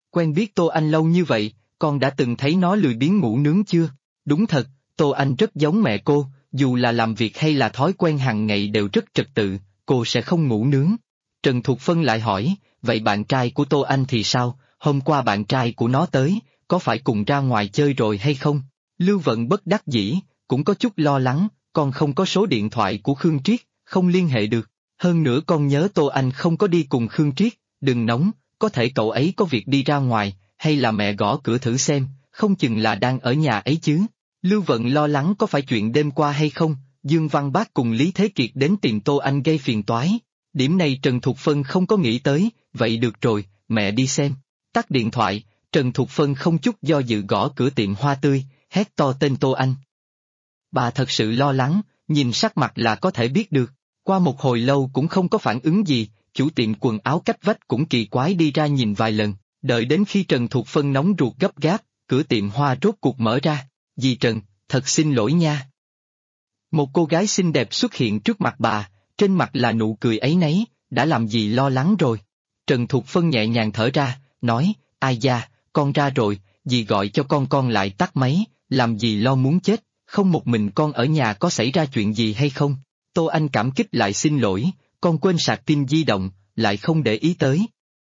Quen biết Tô Anh lâu như vậy, con đã từng thấy nó lười biếng ngủ nướng chưa? Đúng thật, Tô Anh rất giống mẹ cô, dù là làm việc hay là thói quen hàng ngày đều rất trật tự, cô sẽ không ngủ nướng. Trần Thục Phân lại hỏi, vậy bạn trai của Tô Anh thì sao, hôm qua bạn trai của nó tới, có phải cùng ra ngoài chơi rồi hay không? Lưu Vận bất đắc dĩ, cũng có chút lo lắng, con không có số điện thoại của Khương Triết, không liên hệ được. Hơn nữa con nhớ Tô Anh không có đi cùng Khương Triết, đừng nóng, có thể cậu ấy có việc đi ra ngoài, hay là mẹ gõ cửa thử xem, không chừng là đang ở nhà ấy chứ. Lưu Vận lo lắng có phải chuyện đêm qua hay không, Dương Văn Bác cùng Lý Thế Kiệt đến tìm Tô Anh gây phiền toái. Điểm này Trần Thục Phân không có nghĩ tới, vậy được rồi, mẹ đi xem. Tắt điện thoại, Trần Thục Phân không chút do dự gõ cửa tiệm hoa tươi, hét to tên Tô Anh. Bà thật sự lo lắng, nhìn sắc mặt là có thể biết được. Qua một hồi lâu cũng không có phản ứng gì, chủ tiệm quần áo cách vách cũng kỳ quái đi ra nhìn vài lần, đợi đến khi Trần Thục Phân nóng ruột gấp gáp, cửa tiệm hoa rốt cuộc mở ra. Dì Trần, thật xin lỗi nha. Một cô gái xinh đẹp xuất hiện trước mặt bà, trên mặt là nụ cười áy náy, đã làm gì lo lắng rồi. Trần Thục Phân nhẹ nhàng thở ra, nói, ai da, con ra rồi, dì gọi cho con lại tắt máy, làm gì lo muốn chết, không một mình con ở nhà có xảy ra chuyện gì hay không? Tô Anh cảm kích lại xin lỗi, con quên sạc pin di động, lại không để ý tới.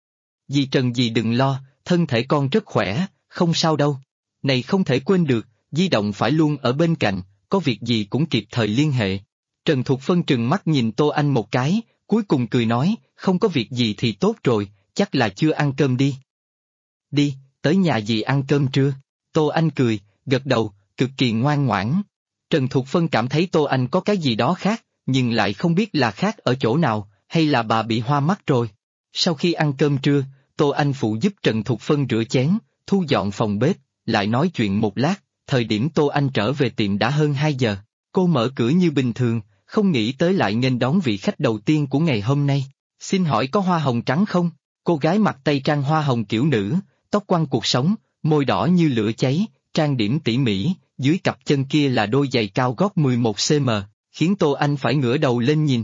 Dì Trần dì đừng lo, thân thể con rất khỏe, không sao đâu. Này không thể quên được, di động phải luôn ở bên cạnh, có việc gì cũng kịp thời liên hệ. Trần Thục Phân trừng mắt nhìn Tô Anh một cái, cuối cùng cười nói, không có việc gì thì tốt rồi, chắc là chưa ăn cơm đi. Đi, tới nhà dì ăn cơm trưa. Tô Anh cười, gật đầu, cực kỳ ngoan ngoãn. Trần Thục Phân cảm thấy Tô Anh có cái gì đó khác, nhưng lại không biết là khác ở chỗ nào, hay là bà bị hoa mắt rồi. Sau khi ăn cơm trưa, Tô Anh phụ giúp Trần Thục Phân rửa chén, thu dọn phòng bếp, lại nói chuyện một lát, thời điểm Tô Anh trở về tiệm đã hơn 2 giờ. Cô mở cửa như bình thường, không nghĩ tới lại nghênh đón vị khách đầu tiên của ngày hôm nay. Xin hỏi có hoa hồng trắng không? Cô gái mặc tây trang hoa hồng kiểu nữ, tóc quăn cuộc sống, môi đỏ như lửa cháy, trang điểm tỉ mỉ, dưới cặp chân kia là đôi giày cao gót 11 cm, khiến Tô Anh phải ngửa đầu lên nhìn.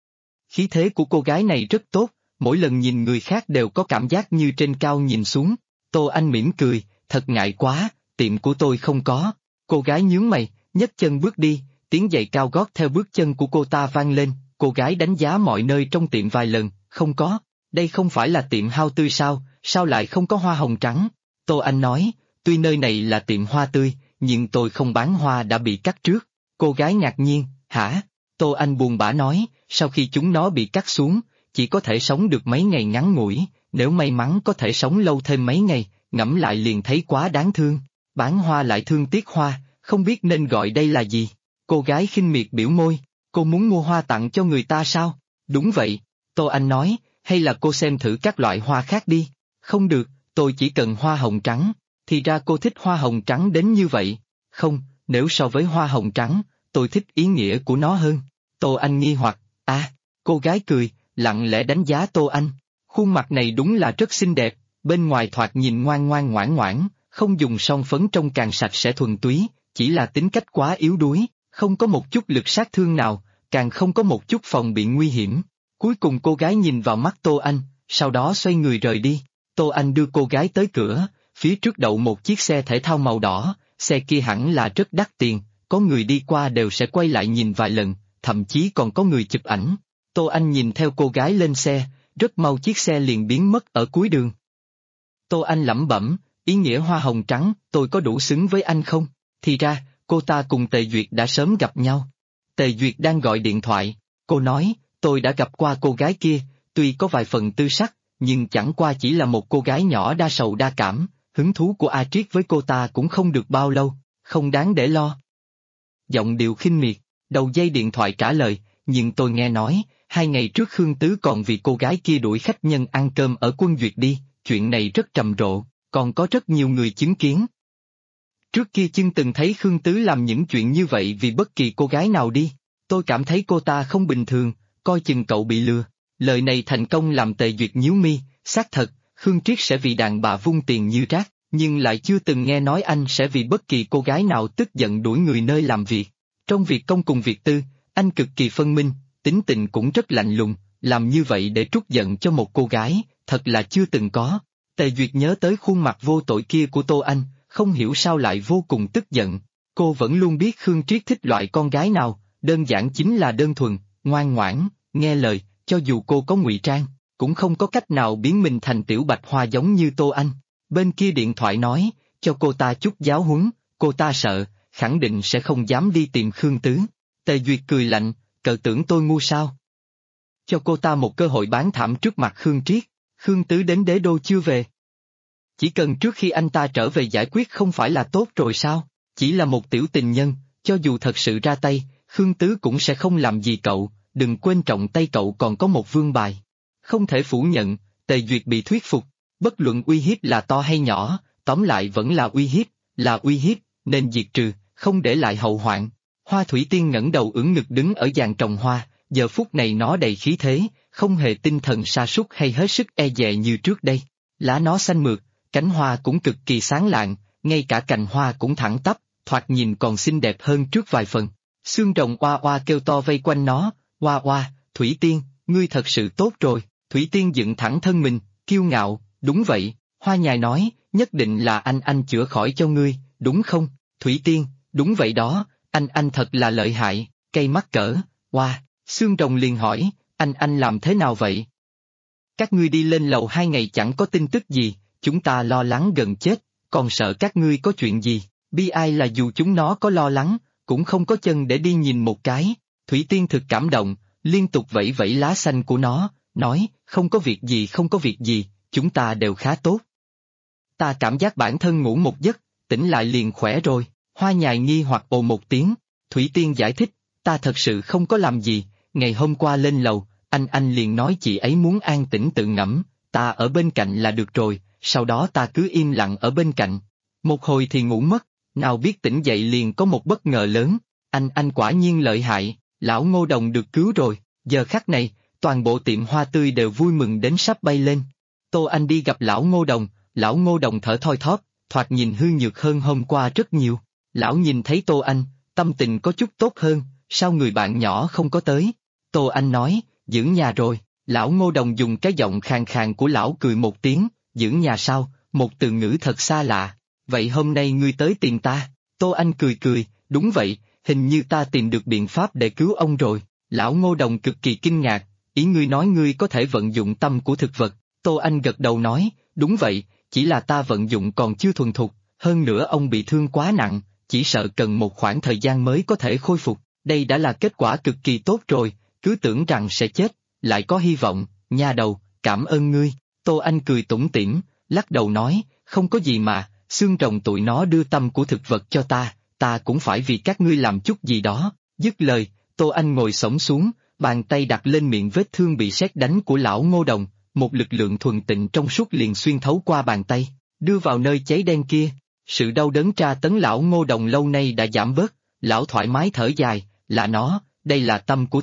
Khí thế của cô gái này rất tốt, mỗi lần nhìn người khác đều có cảm giác như trên cao nhìn xuống. Tô Anh mỉm cười, thật ngại quá, tiệm của tôi không có. Cô gái nhướng mày, nhấc chân bước đi, tiếng giày cao gót theo bước chân của cô ta vang lên, cô gái đánh giá mọi nơi trong tiệm vài lần, không có, đây không phải là tiệm hao tươi sao lại không có hoa hồng trắng? Tô Anh nói, tuy nơi này là tiệm hoa tươi, nhưng tôi không bán hoa đã bị cắt trước. Cô gái ngạc nhiên, hả? Tô Anh buồn bã nói, sau khi chúng nó bị cắt xuống, chỉ có thể sống được mấy ngày ngắn ngủi, nếu may mắn có thể sống lâu thêm mấy ngày, ngẫm lại liền thấy quá đáng thương. Bán hoa lại thương tiếc hoa, không biết nên gọi đây là gì. Cô gái khinh miệt biểu môi, cô muốn mua hoa tặng cho người ta sao? Đúng vậy, Tô Anh nói, hay là cô xem thử các loại hoa khác đi. Không được, tôi chỉ cần hoa hồng trắng. Thì ra cô thích hoa hồng trắng đến như vậy. Không, nếu so với hoa hồng trắng, tôi thích ý nghĩa của nó hơn. Tô Anh nghi hoặc, cô gái cười, lặng lẽ đánh giá Tô Anh. Khuôn mặt này đúng là rất xinh đẹp, bên ngoài thoạt nhìn ngoan ngoan ngoãn ngoãn, không dùng son phấn trông càng sạch sẽ thuần túy, chỉ là tính cách quá yếu đuối, không có một chút lực sát thương nào, càng không có một chút phòng bị nguy hiểm. Cuối cùng cô gái nhìn vào mắt Tô Anh, sau đó xoay người rời đi. Tô Anh đưa cô gái tới cửa, phía trước đậu một chiếc xe thể thao màu đỏ, xe kia hẳn là rất đắt tiền, có người đi qua đều sẽ quay lại nhìn vài lần, thậm chí còn có người chụp ảnh. Tô Anh nhìn theo cô gái lên xe, rất mau chiếc xe liền biến mất ở cuối đường. Tô Anh lẩm bẩm, ý nghĩa hoa hồng trắng, tôi có đủ xứng với anh không? Thì ra, cô ta cùng Tề Duyệt đã sớm gặp nhau. Tề Duyệt đang gọi điện thoại, cô nói, tôi đã gặp qua cô gái kia, tuy có vài phần tư sắc, nhưng chẳng qua chỉ là một cô gái nhỏ đa sầu đa cảm, hứng thú của A Triết với cô ta cũng không được bao lâu, không đáng để lo. Giọng điệu khinh miệt, đầu dây điện thoại trả lời, nhưng tôi nghe nói, 2 ngày trước Khương Tứ còn vì cô gái kia đuổi khách nhân ăn cơm ở Quân Duyệt đi, chuyện này rất trầm rộ, còn có rất nhiều người chứng kiến. Trước kia chưa từng thấy Khương Tứ làm những chuyện như vậy vì bất kỳ cô gái nào đi, tôi cảm thấy cô ta không bình thường, coi chừng cậu bị lừa. Lời này thành công làm Tề Duyệt nhíu mi, xác thật, Khương Triết sẽ vì đàn bà vung tiền như rác, nhưng lại chưa từng nghe nói anh sẽ vì bất kỳ cô gái nào tức giận đuổi người nơi làm việc. Trong việc công cùng việc tư, anh cực kỳ phân minh, tính tình cũng rất lạnh lùng, làm như vậy để trút giận cho một cô gái, thật là chưa từng có. Tề Duyệt nhớ tới khuôn mặt vô tội kia của Tô Anh, không hiểu sao lại vô cùng tức giận. Cô vẫn luôn biết Khương Triết thích loại con gái nào, đơn giản chính là đơn thuần, ngoan ngoãn, nghe lời, cho dù cô có ngụy trang, cũng không có cách nào biến mình thành tiểu bạch hoa giống như Tô Anh. Bên kia điện thoại nói, cho cô ta chút giáo huấn, cô ta sợ, khẳng định sẽ không dám đi tìm Khương Tứ. Tề Duyệt cười lạnh, cờ tưởng tôi ngu sao? Cho cô ta một cơ hội bán thảm trước mặt Khương Triết, Khương Tứ đến đế đô chưa về. Chỉ cần trước khi anh ta trở về giải quyết không phải là tốt rồi sao? Chỉ là một tiểu tình nhân, cho dù thật sự ra tay, Khương Tứ cũng sẽ không làm gì cậu, đừng quên trọng tay cậu còn có một vương bài. Không thể phủ nhận, Tề Duyệt bị thuyết phục, bất luận uy hiếp là to hay nhỏ, tóm lại vẫn là uy hiếp, nên diệt trừ, không để lại hậu hoạn. Hoa Thủy Tiên ngẩng đầu ưỡn ngực đứng ở giàn trồng hoa, giờ phút này nó đầy khí thế, không hề tinh thần sa sút hay hết sức e dè như trước đây. Lá nó xanh mượt, cánh hoa cũng cực kỳ sáng lạng, ngay cả cành hoa cũng thẳng tắp, thoạt nhìn còn xinh đẹp hơn trước vài phần. Xương rồng oa oa kêu to vây quanh nó, oa oa, Thủy Tiên, ngươi thật sự tốt rồi. Thủy Tiên dựng thẳng thân mình, kiêu ngạo, đúng vậy, Hoa Nhài nói, nhất định là anh chữa khỏi cho ngươi, đúng không? Thủy Tiên, đúng vậy đó, anh thật là lợi hại, cây mắc cỡ, oa, Xương rồng liền hỏi, anh làm thế nào vậy? Các ngươi đi lên lầu 2 ngày chẳng có tin tức gì, chúng ta lo lắng gần chết, còn sợ các ngươi có chuyện gì, bi ai là dù chúng nó có lo lắng, cũng không có chân để đi nhìn một cái. Thủy Tiên thực cảm động, liên tục vẫy vẫy lá xanh của nó, nói, không có việc gì, chúng ta đều khá tốt. Ta cảm giác bản thân ngủ một giấc, tỉnh lại liền khỏe rồi. Hoa Nhài nghi hoặc ồ một tiếng. Thủy Tiên giải thích, ta thật sự không có làm gì, ngày hôm qua lên lầu, anh liền nói chị ấy muốn an tĩnh tự ngẫm, ta ở bên cạnh là được rồi, sau đó ta cứ im lặng ở bên cạnh. Một hồi thì ngủ mất, nào biết tỉnh dậy liền có một bất ngờ lớn, anh quả nhiên lợi hại, lão Ngô Đồng được cứu rồi. Giờ khắc này, toàn bộ tiệm hoa tươi đều vui mừng đến sắp bay lên. Tô Anh đi gặp lão Ngô Đồng thở thoi thóp, thoạt nhìn hư nhược hơn hôm qua rất nhiều. Lão nhìn thấy Tô Anh, tâm tình có chút tốt hơn, sao người bạn nhỏ không có tới? Tô Anh nói, giữ nhà rồi. Lão Ngô Đồng dùng cái giọng khàn khàn của lão cười một tiếng, giữ nhà sao, một từ ngữ thật xa lạ. Vậy hôm nay ngươi tới tìm ta? Tô Anh cười, đúng vậy, hình như ta tìm được biện pháp để cứu ông rồi. Lão Ngô Đồng cực kỳ kinh ngạc, ý ngươi nói ngươi có thể vận dụng tâm của thực vật. Tô Anh gật đầu nói, đúng vậy, chỉ là ta vận dụng còn chưa thuần thục, hơn nữa ông bị thương quá nặng, chỉ sợ cần một khoảng thời gian mới có thể khôi phục. Đây đã là kết quả cực kỳ tốt rồi, cứ tưởng rằng sẽ chết, lại có hy vọng, nha đầu, cảm ơn ngươi. Tô Anh cười tủm tỉm, lắc đầu nói, không có gì mà, xương rồng tụi nó đưa tâm của thực vật cho ta cũng phải vì các ngươi làm chút gì đó. Dứt lời, Tô Anh ngồi xổm xuống, bàn tay đặt lên miệng vết thương bị sét đánh của lão Ngô Đồng, một lực lượng thuần tịnh trong suốt liền xuyên thấu qua bàn tay, đưa vào nơi cháy đen kia. Sự đau đớn tra tấn lão Ngô Đồng lâu nay đã giảm bớt, lão thoải mái thở dài, là nó, đây là tâm của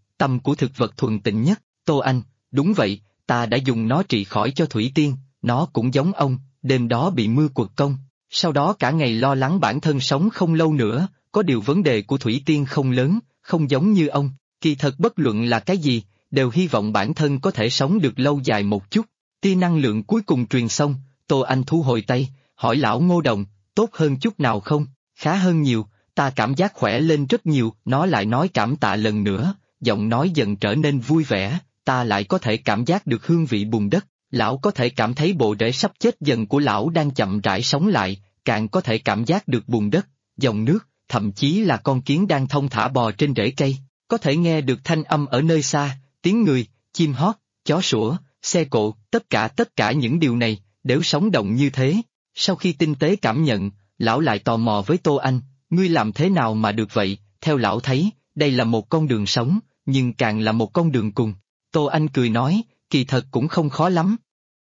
thực vật thuần tịnh nhất. Tô Anh, đúng vậy, ta đã dùng nó trị khỏi cho Thủy Tiên, nó cũng giống ông, đêm đó bị mưa quật công, sau đó cả ngày lo lắng bản thân sống không lâu nữa, có điều vấn đề của Thủy Tiên không lớn, không giống như ông, kỳ thật bất luận là cái gì, đều hy vọng bản thân có thể sống được lâu dài một chút. Tia năng lượng cuối cùng truyền xong, Tô Anh thu hồi tay, hỏi lão Ngô Đồng, tốt hơn chút nào không? Khá hơn nhiều, ta cảm giác khỏe lên rất nhiều. Nó lại nói cảm tạ lần nữa, giọng nói dần trở nên vui vẻ, ta lại có thể cảm giác được hương vị bùn đất, lão có thể cảm thấy bộ rễ sắp chết dần của lão đang chậm rãi sống lại, càng có thể cảm giác được bùn đất, dòng nước, thậm chí là con kiến đang thong thả bò trên rễ cây, có thể nghe được thanh âm ở nơi xa, tiếng người, chim hót, chó sủa, xe cộ, tất cả những điều này, đều sống động như thế. Sau khi tinh tế cảm nhận, lão lại tò mò với Tô Anh, ngươi làm thế nào mà được vậy? Theo lão thấy, đây là một con đường sống, nhưng càng là một con đường cùng. Tô Anh cười nói, kỳ thật cũng không khó lắm.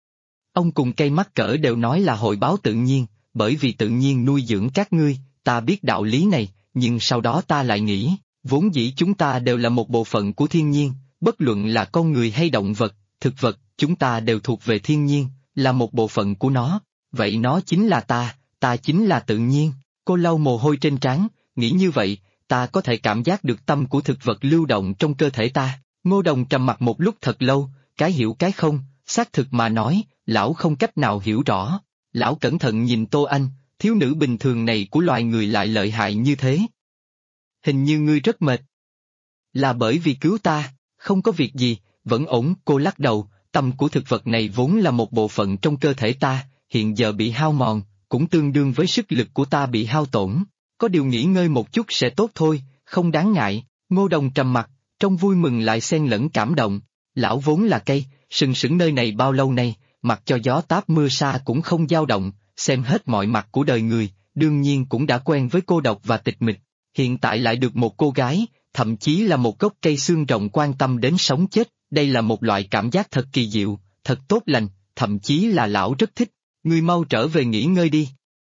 Ông cùng cây mắc cỡ đều nói là hồi báo tự nhiên, bởi vì tự nhiên nuôi dưỡng các ngươi, ta biết đạo lý này, nhưng sau đó ta lại nghĩ, vốn dĩ chúng ta đều là một bộ phận của thiên nhiên, bất luận là con người hay động vật, thực vật, chúng ta đều thuộc về thiên nhiên, là một bộ phận của nó, vậy nó chính là ta chính là tự nhiên. Cô lau mồ hôi trên trán, nghĩ như vậy, ta có thể cảm giác được tâm của thực vật lưu động trong cơ thể ta. Ngô Đồng trầm mặt một lúc thật lâu, cái hiểu cái không, Xác thực mà nói, lão không cách nào hiểu rõ. Lão cẩn thận nhìn Tô Anh, thiếu nữ bình thường này của loài người lại lợi hại như thế. Hình như ngươi rất mệt. Là bởi vì cứu ta, không có việc gì, vẫn ổn. Cô lắc đầu, tâm của thực vật này vốn là một bộ phận trong cơ thể ta, hiện giờ bị hao mòn, cũng tương đương với sức lực của ta bị hao tổn. Có điều nghỉ ngơi một chút sẽ tốt thôi, không đáng ngại. Ngô Đồng trầm mặt, trong vui mừng lại xen lẫn cảm động. Lão vốn là cây, sừng sững nơi này bao lâu nay, mặc cho gió táp mưa sa cũng không dao động, xem hết mọi mặt của đời người, đương nhiên cũng đã quen với cô độc và tịch mịch. Hiện tại lại được một cô gái, thậm chí là một gốc cây xương rồng quan tâm đến sống chết, đây là một loại cảm giác thật kỳ diệu, thật tốt lành, thậm chí là lão rất thích. Ngươi mau trở về nghỉ ngơi đi.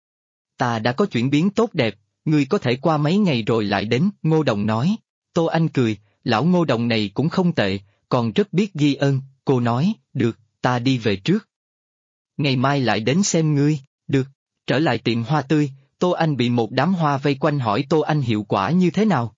Ta đã có chuyển biến tốt đẹp, ngươi có thể qua mấy ngày rồi lại đến, Ngô Đồng nói. Tô Anh cười, lão Ngô Đồng này cũng không tệ, còn rất biết ghi ơn. Cô nói, được, ta đi về trước. Ngày mai lại đến xem ngươi, được. Trở lại tiệm hoa tươi, Tô Anh bị một đám hoa vây quanh hỏi Tô Anh hiệu quả như thế nào.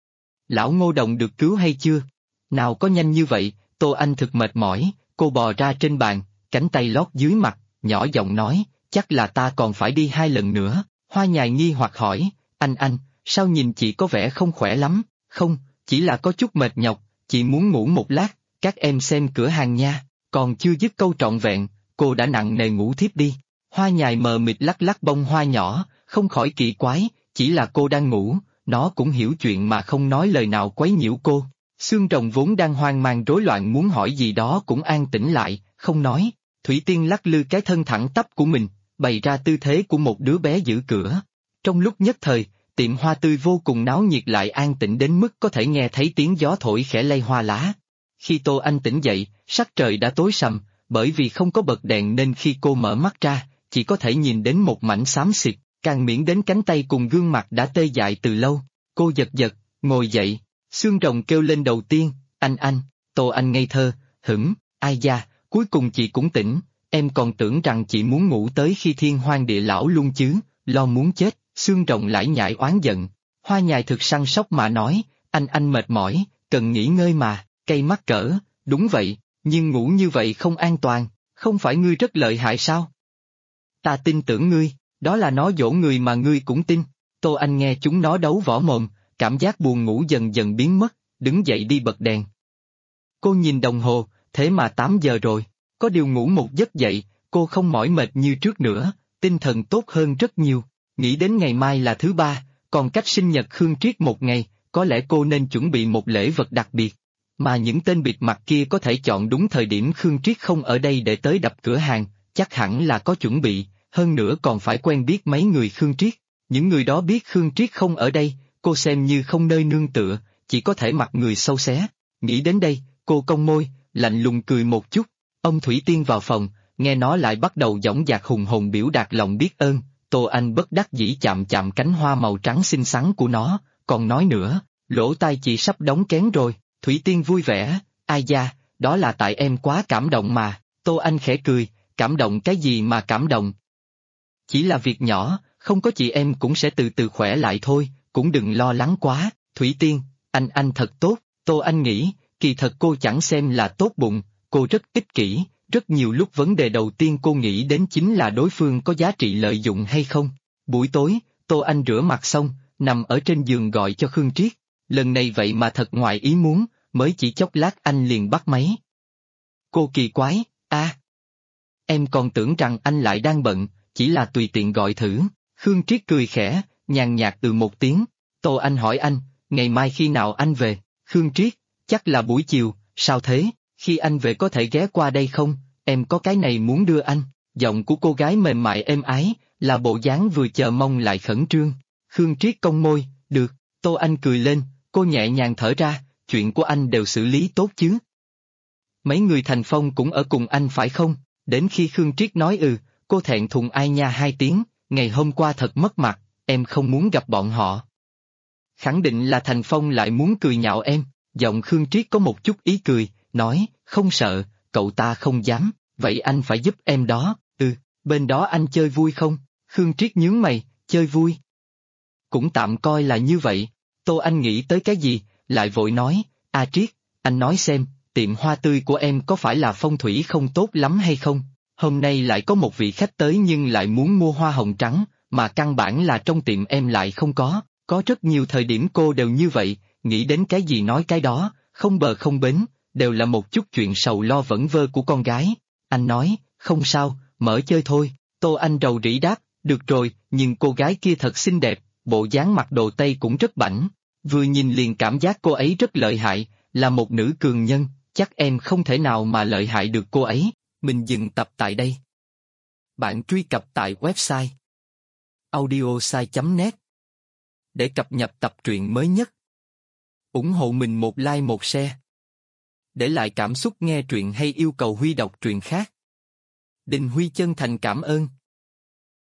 Lão Ngô Đồng được cứu hay chưa? Nào có nhanh như vậy, Tô Anh thực mệt mỏi, cô bò ra trên bàn, cánh tay lót dưới mặt, nhỏ giọng nói, chắc là ta còn phải đi 2 lần nữa. Hoa Nhài nghi hoặc hỏi, anh, sao nhìn chị có vẻ không khỏe lắm? Không, chỉ là có chút mệt nhọc, chị muốn ngủ một lát, các em xem cửa hàng nha. Còn chưa dứt câu trọn vẹn, cô đã nặng nề ngủ thiếp đi. Hoa Nhài mờ mịt lắc lắc bông hoa nhỏ, không khỏi kỳ quái, chỉ là cô đang ngủ, nó cũng hiểu chuyện mà không nói lời nào quấy nhiễu cô. Xương rồng vốn đang hoang mang rối loạn muốn hỏi gì đó cũng an tĩnh lại, không nói. Thủy Tiên lắc lư cái thân thẳng tắp của mình, bày ra tư thế của một đứa bé giữ cửa. Trong lúc nhất thời, tiệm hoa tươi vô cùng náo nhiệt lại an tĩnh đến mức có thể nghe thấy tiếng gió thổi khẽ lay hoa lá. Khi Tô Anh tỉnh dậy, sắc trời đã tối sầm, bởi vì không có bật đèn nên khi cô mở mắt ra, chỉ có thể nhìn đến một mảnh xám xịt, càng miễn đến cánh tay cùng gương mặt đã tê dại từ lâu. Cô giật giật, ngồi dậy, xương rồng kêu lên đầu tiên, anh, Tô Anh ngây thơ, ai da, cuối cùng chị cũng tỉnh, em còn tưởng rằng chị muốn ngủ tới khi thiên hoang địa lão luôn chứ, lo muốn chết, xương rồng lải nhải oán giận. Hoa Nhài thực săn sóc mà nói, anh mệt mỏi, cần nghỉ ngơi mà, cây mắc cỡ, đúng vậy, nhưng ngủ như vậy không an toàn, không phải ngươi rất lợi hại sao? Ta tin tưởng ngươi, đó là nó dỗ người mà ngươi cũng tin. Tô Anh nghe chúng nó đấu võ mồm, cảm giác buồn ngủ dần dần biến mất, đứng dậy đi bật đèn. Cô nhìn đồng hồ, thế mà 8 giờ rồi, có điều ngủ một giấc dậy, cô không mỏi mệt như trước nữa, tinh thần tốt hơn rất nhiều. Nghĩ đến ngày mai là thứ ba, còn cách sinh nhật Khương Triết một ngày, có lẽ cô nên chuẩn bị một lễ vật đặc biệt. Mà những tên bịt mặt kia có thể chọn đúng thời điểm Khương Triết không ở đây để tới đập cửa hàng, chắc hẳn là có chuẩn bị, hơn nữa còn phải quen biết mấy người Khương Triết. Những người đó biết Khương Triết không ở đây, cô xem như không nơi nương tựa, chỉ có thể mặc người xâu xé. Nghĩ đến đây, cô cong môi, lạnh lùng cười một chút. Ông Thủy Tiên vào phòng, nghe nó lại bắt đầu dõng dạc hùng hồn biểu đạt lòng biết ơn. Tô Anh bất đắc dĩ chạm chạm cánh hoa màu trắng xinh xắn của nó, còn nói nữa, lỗ tai chị sắp đóng kén rồi. Thủy Tiên vui vẻ, ai da, đó là tại em quá cảm động mà. Tô Anh khẽ cười, cảm động cái gì mà cảm động? Chỉ là việc nhỏ, không có chị em cũng sẽ từ từ khỏe lại thôi, cũng đừng lo lắng quá. Thủy Tiên, anh thật tốt. Tô Anh nghĩ, kỳ thật cô chẳng xem là tốt bụng, cô rất ích kỷ, rất nhiều lúc vấn đề đầu tiên cô nghĩ đến chính là đối phương có giá trị lợi dụng hay không. Buổi tối, Tô Anh rửa mặt xong, nằm ở trên giường gọi cho Khương Triết, lần này vậy mà thật ngoài ý muốn, mới chỉ chốc lát anh liền bắt máy. Cô kỳ quái, em còn tưởng rằng anh lại đang bận, chỉ là tùy tiện gọi thử. Khương Triết cười khẽ, nhàn nhạt từ một tiếng. Tô Anh hỏi anh, ngày mai khi nào anh về? Khương Triết, chắc là buổi chiều, sao thế? Khi anh về có thể ghé qua đây không? Em có cái này muốn đưa anh. Giọng của cô gái mềm mại êm ái, là bộ dáng vừa chờ mong lại khẩn trương. Khương Triết cong môi, được. Tô Anh cười lên, cô nhẹ nhàng thở ra, chuyện của anh đều xử lý tốt chứ? Mấy người Thành Phong cũng ở cùng anh phải không? Đến khi Khương Triết nói cô thẹn thùng ai nha 2 tiếng, ngày hôm qua thật mất mặt, em không muốn gặp bọn họ. Khẳng định là Thành Phong lại muốn cười nhạo em, giọng Khương Triết có một chút ý cười, nói, không sợ, cậu ta không dám, vậy anh phải giúp em đó, bên đó anh chơi vui không? Khương Triết nhướng mày, chơi vui. Cũng tạm coi là như vậy. Tô Anh nghĩ tới cái gì, lại vội nói, Triết, anh nói xem, tiệm hoa tươi của em có phải là phong thủy không tốt lắm hay không? Hôm nay lại có một vị khách tới nhưng lại muốn mua hoa hồng trắng, mà căn bản là trong tiệm em lại không có rất nhiều thời điểm cô đều như vậy, nghĩ đến cái gì nói cái đó, không bờ không bến, đều là một chút chuyện sầu lo vẩn vơ của con gái. Anh nói, không sao, mở chơi thôi. Tô Anh rầu rĩ đáp, được rồi, nhưng cô gái kia thật xinh đẹp, bộ dáng mặc đồ Tây cũng rất bảnh. Vừa nhìn liền cảm giác cô ấy rất lợi hại, là một nữ cường nhân, chắc em không thể nào mà lợi hại được cô ấy. Mình dừng tập tại đây. Bạn truy cập tại website audiosai.net để cập nhật tập truyện mới nhất. Ủng hộ mình một like một share. Để lại cảm xúc nghe truyện hay yêu cầu Huy đọc truyện khác. Đình Huy chân thành cảm ơn.